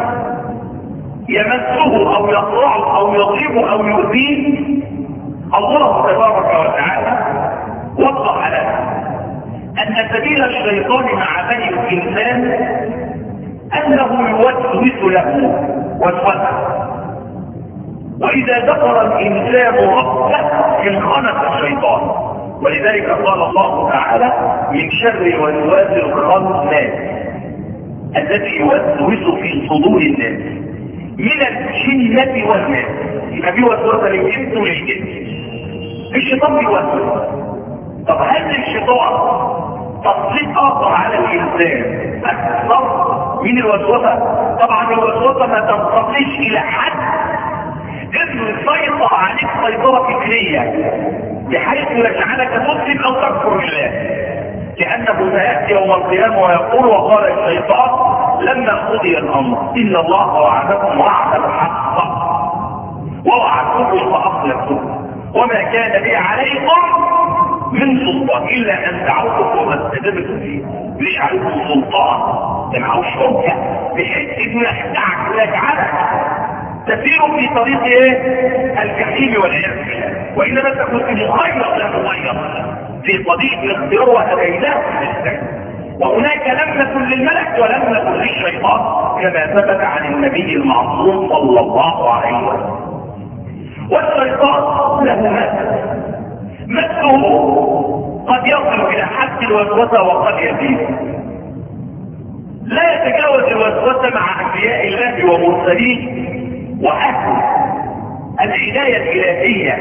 يمسه أو يقرعه أو يضربه أو يؤذيه؟ الله تبارك وتعالى وضح لنا أن سبيل الشيطان مع بني الإنسان أنه يوسوس له وسوسه، وإذا ذكر الإنسان ربه انخنق الشيطان. ولذلك قال الله تعالى من شر وسواس الخناس الذي يوسوس في صدور الناس من الجنة والناس. يبقى في وسوسة للجن وللجن. الشيطان بيوسوس. طب هل الشيطان تسليط آخر على الإنسان أكثر من الوسوسة؟ طبعا الوسوسة ما تنتقلش إلى حد انه يسيطر عليك سيطرة فكرية بحيث يجعلك مسلم او تكفر بالله، لانه سيأتي يوم القيامة ويقول وقال الشيطان لما قضي الامر ان الله وعدكم وعد الحق ووعدتكم فاخلفتكم وما كان لي عليكم من سلطان الا ان دعوتكم وما استجبتم فيه. ليش عليكم سلطان؟ ده معهوش حجة بحيث انه يخدعك ويجعلك تسير في طريق ايه؟ الجحيم والعياذ بالله، وانما تكون في مخير لا مغير في طريق الاختيار وهديناه للسير. وهناك لمة للملك ولمة للشيطان كما ثبت عن النبي المعصوم صلى الله عليه وسلم. والشيطان له مثل، مثله قد يصل الى حد الوسوسه وقد يزيد. لا يتجاوز الوسوسه مع انبياء الله ومرسليه واهل العنايه الالهيه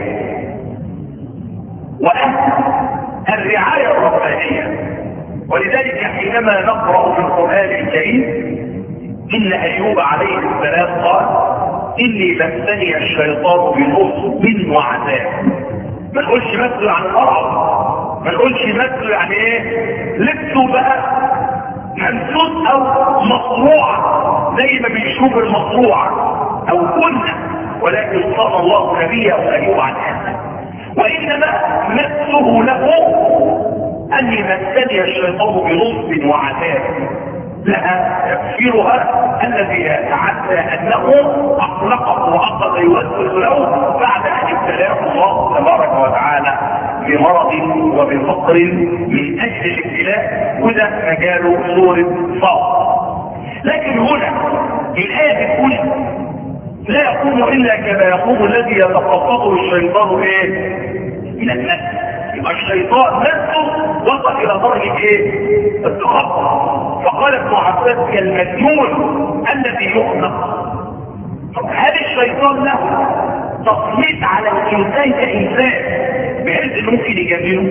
واهل الرعايه الربانيه. ولذلك حينما نقرا في القران الكريم ان ايوب عليه السلام قال اني مسني الشيطان بنصب وعذاب. ما نقولش مثل عن الارض، ما نقولش مثل يعني ايه لبسه بقى ممسوس او مصروع زي ما بنشوف المصروع او كنا، ولكن صلى الله نبيه ايوب عن هذا. وانما مثله له اني مسني الشيطان بنصب وعذاب، لها تفسيرها الذي يتعدى انه اطلقه واخذ يوسوس له بعد ان ابتلاه الله تبارك وتعالى بمرض وبفقر من اجل الابتلاء، وده مجال سوره صاد. لكن هنا الايه بتقول لا يقوم الا كما يقوم الذي يتخططه الشيطان ايه من الناس. يبقى الشيطان نفسه وصل الى درجه ايه؟ التخطط. فقال ابن عباس كالمجنون الذي يخلق. هل الشيطان له تسليط على الانسان كانسان بحيث انه ممكن يجننه؟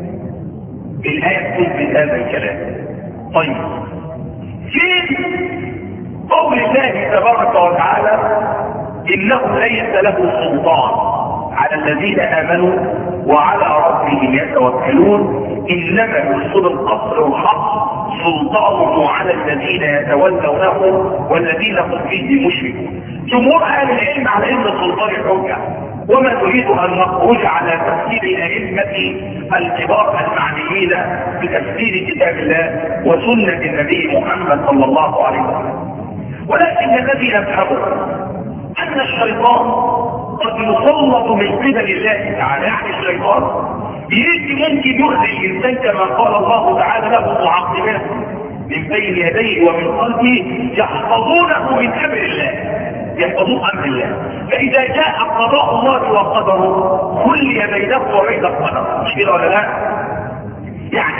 الايه تثبت هذا الكلام. طيب فين قول الله تبارك وتعالى انه ليس له سلطان على الذين امنوا وعلى ربهم يتوكلون انما يرسل القصر والحق سلطانه على الذين يتولونه والذين هم فيه مشركون. جمهور اهل العلم على ان السلطان الحجه، وما نريد ان نخرج على تفسير ائمه الكبار المعنيين بتفسير كتاب الله وسنه النبي محمد صلى الله عليه وسلم. ولكن الذي نفهمه ان الشيطان قد يسلط من قبل الله تعالى، يعني الشيطان يجي ممكن يؤذي الانسان كما قال الله تعالى له معقبات من بين يديه ومن خلفه يحفظونه من امر الله، يحفظون امر الله. فاذا جاء قضاء الله وقدره خلي بينه وبين القدر، مش كده ولا لا؟ يعني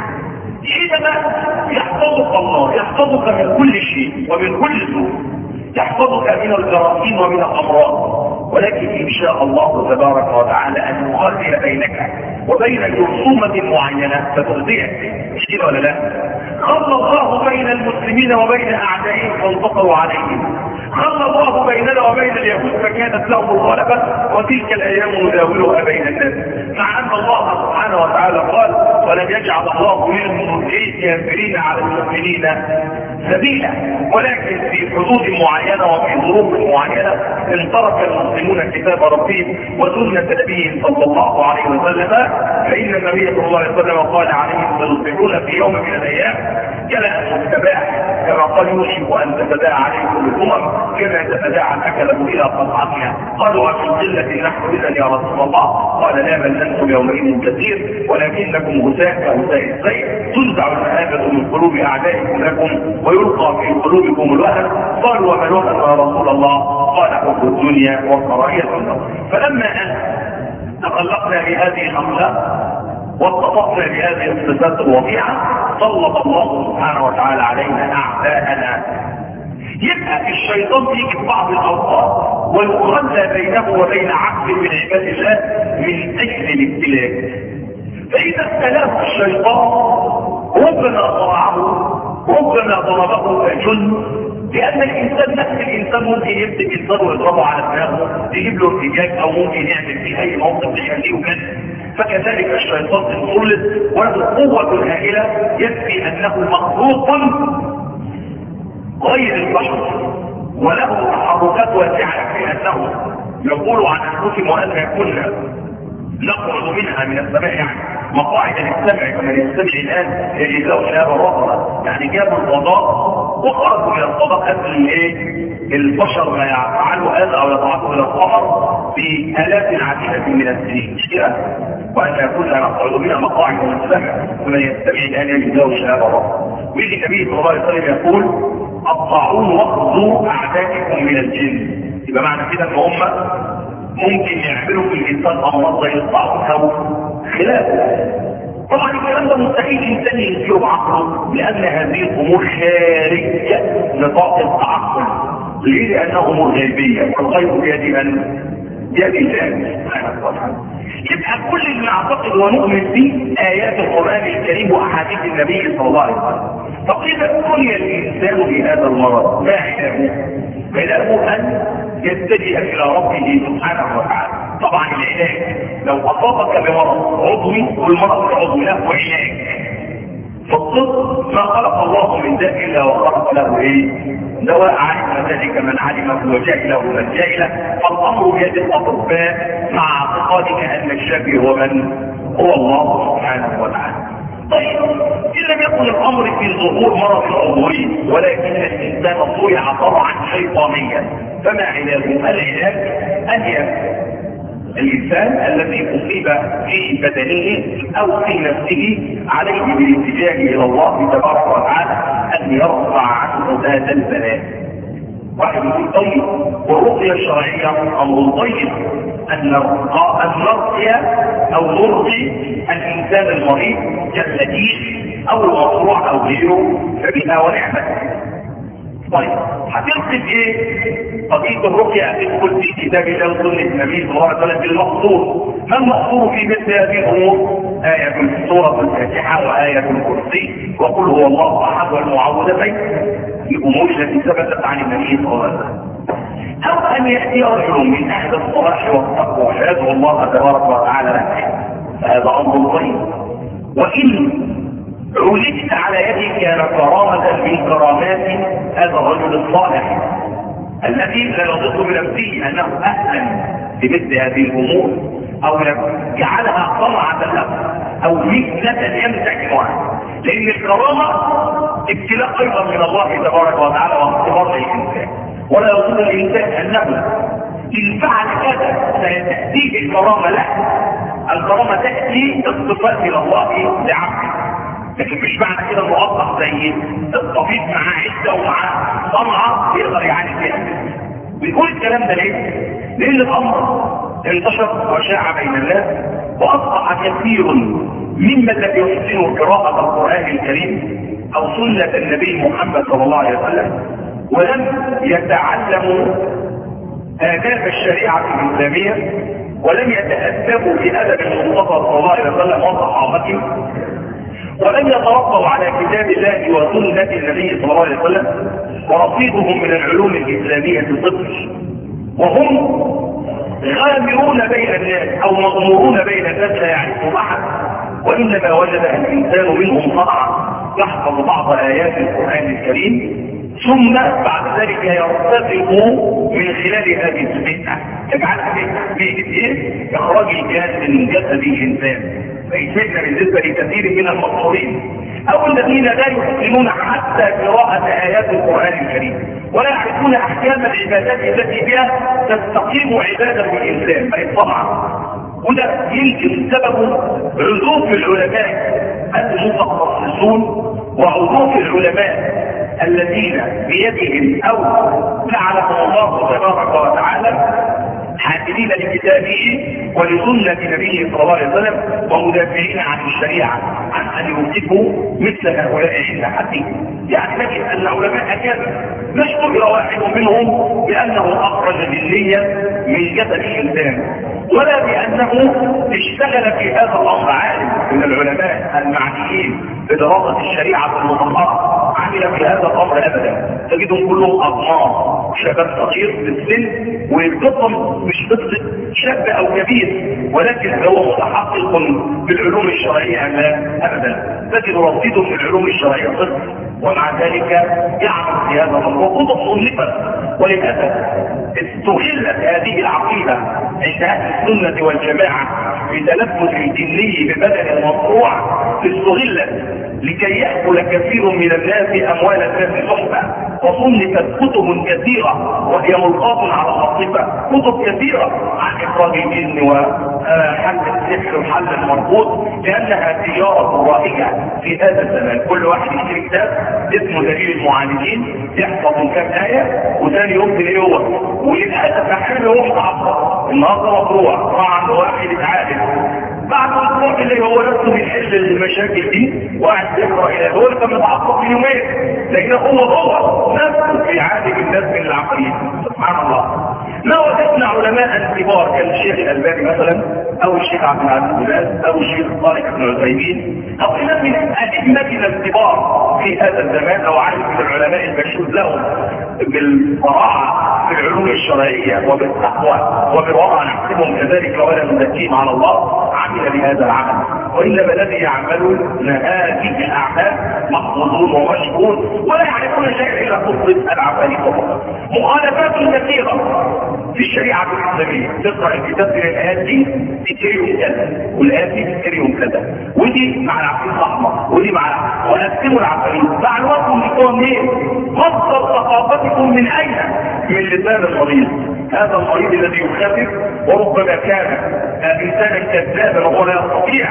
حينما يحفظك الله يحفظك من كل شيء ومن كل سوء، يحفظك من الجراثيم ومن الامراض، ولكن ان شاء الله تبارك وتعالى ان يخلي بينك وبين الرسومة معينة فترضيك، مش كده ولا لا؟ خلى الله بين المسلمين وبين اعدائهم فانتصروا عليهم، خلى الله بيننا وبين اليهود فكانت لهم الغلبة، وتلك الايام نداولها بين الناس. مع ان الله سبحانه وتعالى قال ولم يجعل الله للكافرين على المؤمنين سبيلا، ولكن في حدود معينة وفي ظروف معينة ان ترك المسلمون كتاب ربهم وسنة نبيهم صلى الله عليه وسلم، فإن النبي صلى الله عليه وسلم قال عليهم سيصبحون في يوم من الأيام كلا التباح، كما قال يوشك أن تتداعى عليكم الأمم كما تتداعى الأكلة إلى قطعتها. قالوا ومن قلة نحن إذا يا رسول الله؟ قال لا بل أنتم يومئذ كثير ولكنكم غثاء كغثاء السيل تنزع المهابة من قلوب أعدائكم لكم ويلقى في قلوبكم الوهن. قالوا ومن وهن يا رسول الله؟ قال حب الدنيا وكراهية الموت. فلما أن تخلقنا بهذه الأخلاق واتصفنا بهذه الصفات الوضيعة سلط الله سبحانه وتعالى علينا أعداءنا. يبقى الشيطان يجي في بعض الأوقات ويخلى بينه وبين عبد من عباد الله من أجل الابتلاء. فإذا ابتلاه الشيطان ربما ضرعه ربما ضربه فجن، لأن الإنسان نفس الإنسان ممكن يمسك إنسان ويضربه على دماغه يجيب له ارتجاج أو ممكن يعمل فيه أي موقف يخليه كده. فكذلك الشيطان انسلط وله قوة هائلة يكفي أنه مخلوق غير البشر وله تحركات واسعة في أنه يقول عن أنفسهم وأن يكون نخرج منها من السماء، يعني مقاعد للسمع كما يستمع الآن يجد له شهادة رفضة، يعني جابوا الفضاء وخرجوا من الطبقات الايه البشر ما يفعلوا هذا او يضعفوا الى القمر بالاف عديده من السنين مش كده؟ وان يكون نقعد بنا مقاعد مسلمه ومن يستمع الان يجد له شهاده الله. ويجي النبي صلى الله عليه وسلم يقول الطاعون واخذوا اعدائكم من الجن. يبقى معنى كده ان هم ممكن يعملوا في الانسان امراض زي الطاعون او خلافه. طبعا الكلام ده مستحيل انسان ينكره بعقله لان هذه الامور خارج نطاق التعقل. ليه؟ لانها امور غيبيه والغيب بيد من؟ بيد الله سبحانه وتعالى. يبقى كل اللي نعتقد ونؤمن به ايات القران الكريم واحاديث النبي صلى الله عليه وسلم. طب اذا ابتلي الانسان بهذا المرض ما علاجه؟ علاجه ان يتجه الى ربه سبحانه وتعالى. طبعا العلاج لو اصابك بمرض عضوي والمرض العضوي له علاج. فالطب ما خلق الله من داء الا وخلق له ايه؟ دواء. علم ذلك من علمه وجهله من جهله. فالامر بيد الاطباء مع اعتقادك ان الشافي هو من؟ هو الله سبحانه وتعالى. طيب ان لم يكن الامر في ظهور مرض عضوي ولكن الانسان طلع طبعا شيطانيا فما علاجه؟ العلاج ان يكون الانسان الذي اصيب في بدنه او في نفسه عليه بالاتجاه الى الله تبارك وتعالى ان يرفع عنه هذا البلاء. واحد يقول طيب والرقيه الشرعيه امر طيب ان نرقي او نرقي الانسان المريض كاللديغ او المصروع او غيره فبها ونعمه. طيب هتلقي بايه؟ قضيه الرقيه هتدخل في كتاب الله وسنه النبي صلى الله عليه وسلم بالمقصود. ما المقصود في مثل هذه الامور؟ ايه في سوره الفاتحه وايه في الكرسي وقل هو الله احد والمعوذتين الامور التي ثبتت عن النبي صلى الله عليه وسلم. او ان ياتي رجل من اهل الصلاح والتقوى فيدعو الله تبارك وتعالى له فهذا امر طيب. وان عولجت على يدك كرامة من كرامات هذا الرجل الصالح الذي لا يظن بنفسه انه اهلا بمثل هذه الامور او جعلها طمعة له او مكنة يمتكنها. لان الكرامة ابتلاء ايضا من الله تبارك وتعالى واختبار للانسان. ولا يظن الانسان انه ان فعل كذا سيتأتيه الكرامة له. الكرامة تأتي اصطفاء الى الله لعبده، لكن مش معنى كده انه اصبح زي الطبيب مع عده ومع صنعه يقدر يعالج فيها. بيقول الكلام ده ليه؟ لان الامر انتشر وشاع بين الناس واصبح كثير ممن لم يحسنوا قراءه القران الكريم او سنه النبي محمد صلى الله عليه وسلم ولم يتعلموا آداب الشريعه الاسلاميه ولم يتأدبوا بأدب المصطفى صلى الله عليه وسلم وصحابته ولم يتربوا على كتاب الله وسنة النبي صلى الله عليه وسلم ورصيدهم من العلوم الإسلامية طفل وهم غامرون بين الناس أو مغمورون بين الناس لا يعرفهم أحد. وإنما وجد الإنسان منهم صنعا يحفظ بعض آيات القرآن الكريم ثم بعد ذلك يرتزق من خلال هذه الفتنة يجعلها بيجد ايه؟ اخراج الجهاز من جسد الانسان. فيجدنا بالنسبة لكثير من المصورين او الذين لا يحسنون حتى قراءة ايات القرآن الكريم ولا يعرفون احكام العبادات التي بها تستقيم عبادة الانسان بل طبعا. وده يمكن سببه عزوف العلماء المتخصصون وعزوف العلماء الذين بيدهم او لعنهم الله تبارك وتعالى حاملين لكتابه ولسنة نبيه صلى الله عليه وسلم ومدافعين عن الشريعة عن ان يمسكوا مثل هؤلاء عند حد. يعني نجد ان علماء اكابر نشكر واحد منهم بانه اخرج جنيا من جسد الانسان ولا بانه اشتغل في هذا الامر عالم من العلماء المعنيين بدراسة الشريعة المطهرة عمل في هذا الامر ابدا. تجدهم كلهم اطفال شباب صغير في السن والقصه مش قصه شاب او كبير ولكن هو متحقق بالعلوم الشرعيه ابدا. تجد رصيده في العلوم الشرعيه طفل ومع ذلك يعمل في هذا الامر وقصص صنفت وللاسف استغلت هذه العقيده عند اهل السنه والجماعه بتلبس الجني ببدن مصروع في الصغلة لكي يأكل كثير من الناس أموال الناس سحبا. وصنفت كتب كثيرة وهي ملقاة على الصحيفة، كتب كثيرة عن إخراج الجن وحل السحر وحل المربوط، لأنها تجارة رائجة في هذا الزمان. كل واحد يشتري كتاب اسمه دليل المعالجين يحفظ من كام آية وثاني يوم ايه هو، وللأسف أحيانا هو متعصب النهارده مطروح طبعا واحد اتعالج بعد اسبوع اللي هو نفسه بيحل المشاكل دي وقاعد يقرا الى هو اللي كان متعصب في يومين، لكن هو هو نفسه بيعالج الناس من العقليه. سبحان الله. ما وجدنا علماء كبار كالشيخ الالباني مثلا او الشيخ عبد العزيز باز او الشيخ طارق بن عثيمين او غيرهم من ائمتنا الكبار في هذا الزمان او عدد من العلماء المشهود لهم بالبراعه في العلوم الشرعيه وبالتقوى وبالورع نحسبهم كذلك ولا نزكيهم على الله عمل بهذا العمل. وانما الذي يعملون هذه الاعمال محفوظون ومشهور ولا يعرفون شيئا الا قصه العفاريت فقط. مخالفات كثيره في الشريعه الاسلاميه، تقرا الكتاب من الايات دي تكريهم كذا والايات دي تكريهم كذا ودي مع العفريت الاحمر ودي مع ونقسموا العفاريت. معلوماتكم بتكون منين؟ مصدر ثقافتكم من اين؟ من لسان المريض. هذا المريض الذي يخفف وربما كان انسانا كذابا وهو لا يستطيع،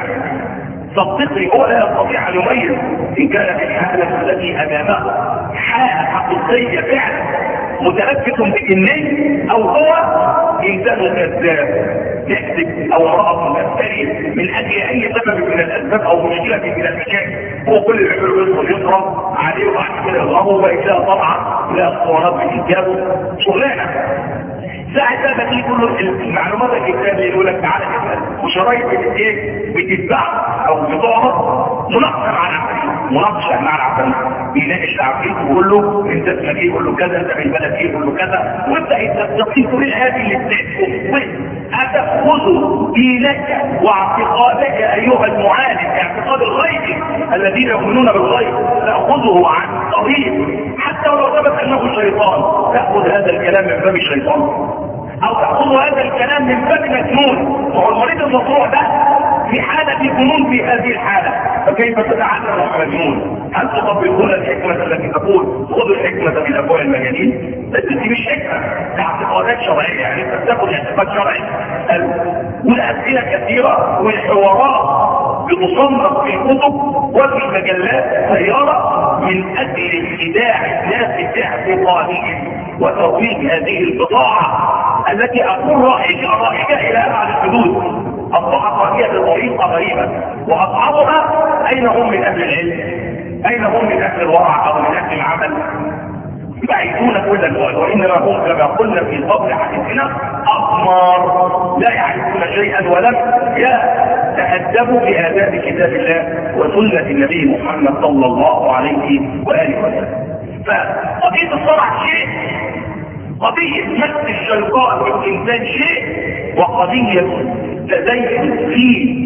صدقني هو لا يستطيع ان يميز ان كانت الحاله التي امامه حاله حقيقيه فعلا متلبس بجنين او هو انسان كذاب يكذب او امراه مفتريه من اجل اي سبب من الاسباب او مشكله من المشاكل. هو كل اللي بيعمله يدخل يضرب عليه وبعد كده يضربه ويلاقي طبعا لا اسطوانات بتتجابه شغلانه. ساعة بقى بتيجي كل المعلومات الكتاب اللي يقول لك تعالى كده وشرايط ايه بتتباع او بتعرض مناقشه مع العفريت، مناقشه مع العفريت بيناقش العفريت ويقول له انت اسمك ايه؟ يقول له كذا، انت من بلد ايه؟ يقول له كذا، وابدا يستفيد كل هذه اللي بتحكم أتأخذ دينك واعتقادك أيها المعاند اعتقاد الغيب الذين يؤمنون بالغيب تأخذه عن طريق حتى ولو ثبت أنه شيطان، تأخذ هذا الكلام من باب الشيطان أو تأخذ هذا الكلام من باب مجنون. وهو المريض المصروع ده في حالة جنون في هذه الحالة، فكيف تتعلم مجنون؟ هل تطبقون الحكمة التي تقول خذوا الحكمة من أبواب المجانين؟ بس دي مش حكمة، ده اعتقادات شرعية، يعني انت بتاخد اعتقاد شرعي. والأسئلة كثيرة والحوارات بتصنف في الكتب وفي مجلات سيارة من أجل انخداع الناس باعتقادهم وترويج هذه البضاعة التي أكون رائجة رائجة إلى أبعد الحدود. أصبحت رائجة بطريقة غريبة، وأصحابها أين هم من أهل العلم؟ أين هم من أهل الورع أو من أهل العمل؟ بعيدون كل البعد، وإنما هم كما قلنا في قبل حديثنا أقمار لا يعرفون شيئا ولم يتأدبوا بآداب كتاب الله وسنة النبي محمد صلى الله عليه وآله وسلم. فقضية الصرع شيء، قضية مس الشيطان بالإنسان شيء، وقضية تزين في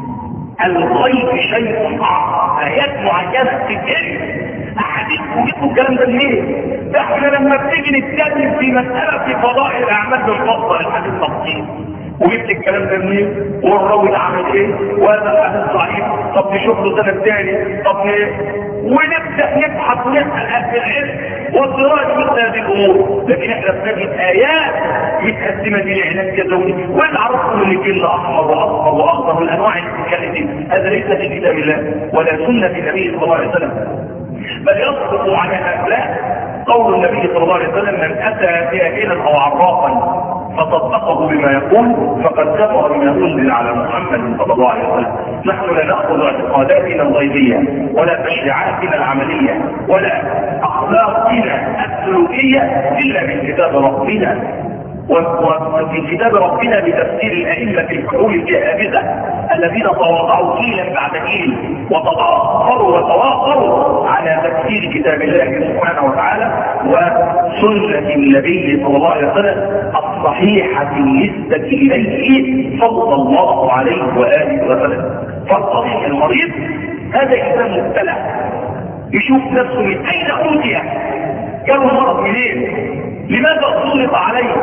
الغيب شيء آخر. آيات معينة تتجري أحاديث وجدوا الكلام ده منين؟ ده احنا لما بتيجي نتكلم في مسألة في فضائل الأعمال بنفضل الحديث تفصيل. وجبت الكلام ده منين؟ والراوي ده عامل ايه؟ وهذا الحديث ضعيف، طب نشوف له سنة تاني، طب ايه؟ ونبدأ نبحث ونسأل أهل العلم والدراسة مثل هذه الأمور. لكن احنا بنجد آيات متقسمة للعلاج الجزوي، وإن عرفتم ان كل أحمر وأصفر وأخضر والأنواع اللي بتتكلم دي، هذا ليس في كتاب الله ولا سنة النبي صلى الله عليه وسلم. بل يصدق على هؤلاء قول النبي صلى الله عليه وسلم: من أتى كاهنا أو عرافا فصدقه بما يقول فقد كفر بما أنزل على محمد صلى الله عليه وسلم. نحن لا نأخذ اعتقاداتنا الغيبية ولا تشريعاتنا العملية ولا أخلاقنا السلوكية إلا من كتاب ربنا، وفي كتاب ربنا بتفسير الأئمة الكحول الجهابذة الذين تواضعوا جيلا بعد جيل وتضاخروا وتواصروا على تفسير كتاب الله سبحانه وتعالى وسنة النبي صلى الله عليه وسلم الصحيحة النسبة إليه صلى الله عليه وآله وسلم. فالصديق المريض هذا إنسان مبتلى يشوف نفسه من أين أوتي، جاله المرض منين؟ لماذا سلط عليه؟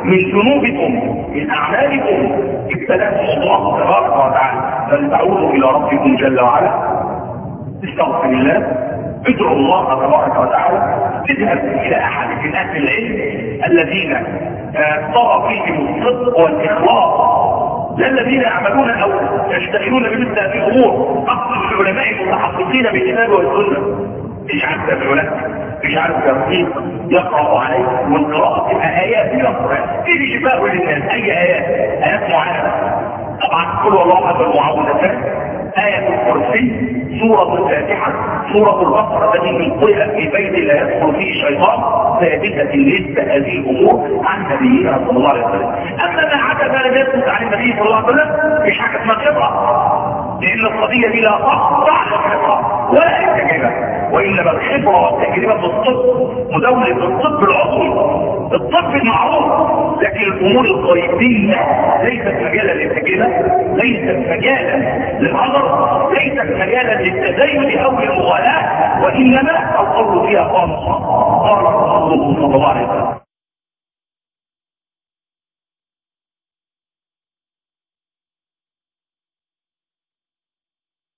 من ذنوبكم من اعمالكم ابتلاكم الله تبارك وتعالى، فلتعودوا الى ربكم جل وعلا، استغفر الله، ادعوا الله تبارك وتعالى، اذهب الى احد من اهل العلم الذين طغى فيهم الصدق والاخلاص، لا الذين يعملون او يشتغلون بمثل هذه الامور، اقصد العلماء المتحققين بالكتاب والسنه. اجعل تبعولك اجعل ترتيب يقرأ عليك، والقراءة تبقى آيات يقرأ فيه شفاء للناس. أي آيات؟ آيات معينة طبعا كل والله أحد المعوذتان، آية الكرسي، سورة الفاتحة، سورة البقرة التي من قرأ في بيت لا يدخل فيه شيطان، ثابتة لسه هذه الأمور عن نبينا صلى الله عليه وسلم. أما ما عدا ما لم يثبت عن النبي صلى الله عليه وسلم مش حاجة اسمها خبرة، لأن القضية دي لا تخضع للخبرة ولا التجربة، وإنما الخبرة والتجربة في الطب مدونة الطب العضوي، الطب المعروف، لكن الأمور الغيبية ليست مجالا للتجربة، ليست مجالا للنظر، ليست مجالا للتزين أو للمغالاة، وإنما القول فيها قال الله قال رسوله صلى الله عليه وسلم.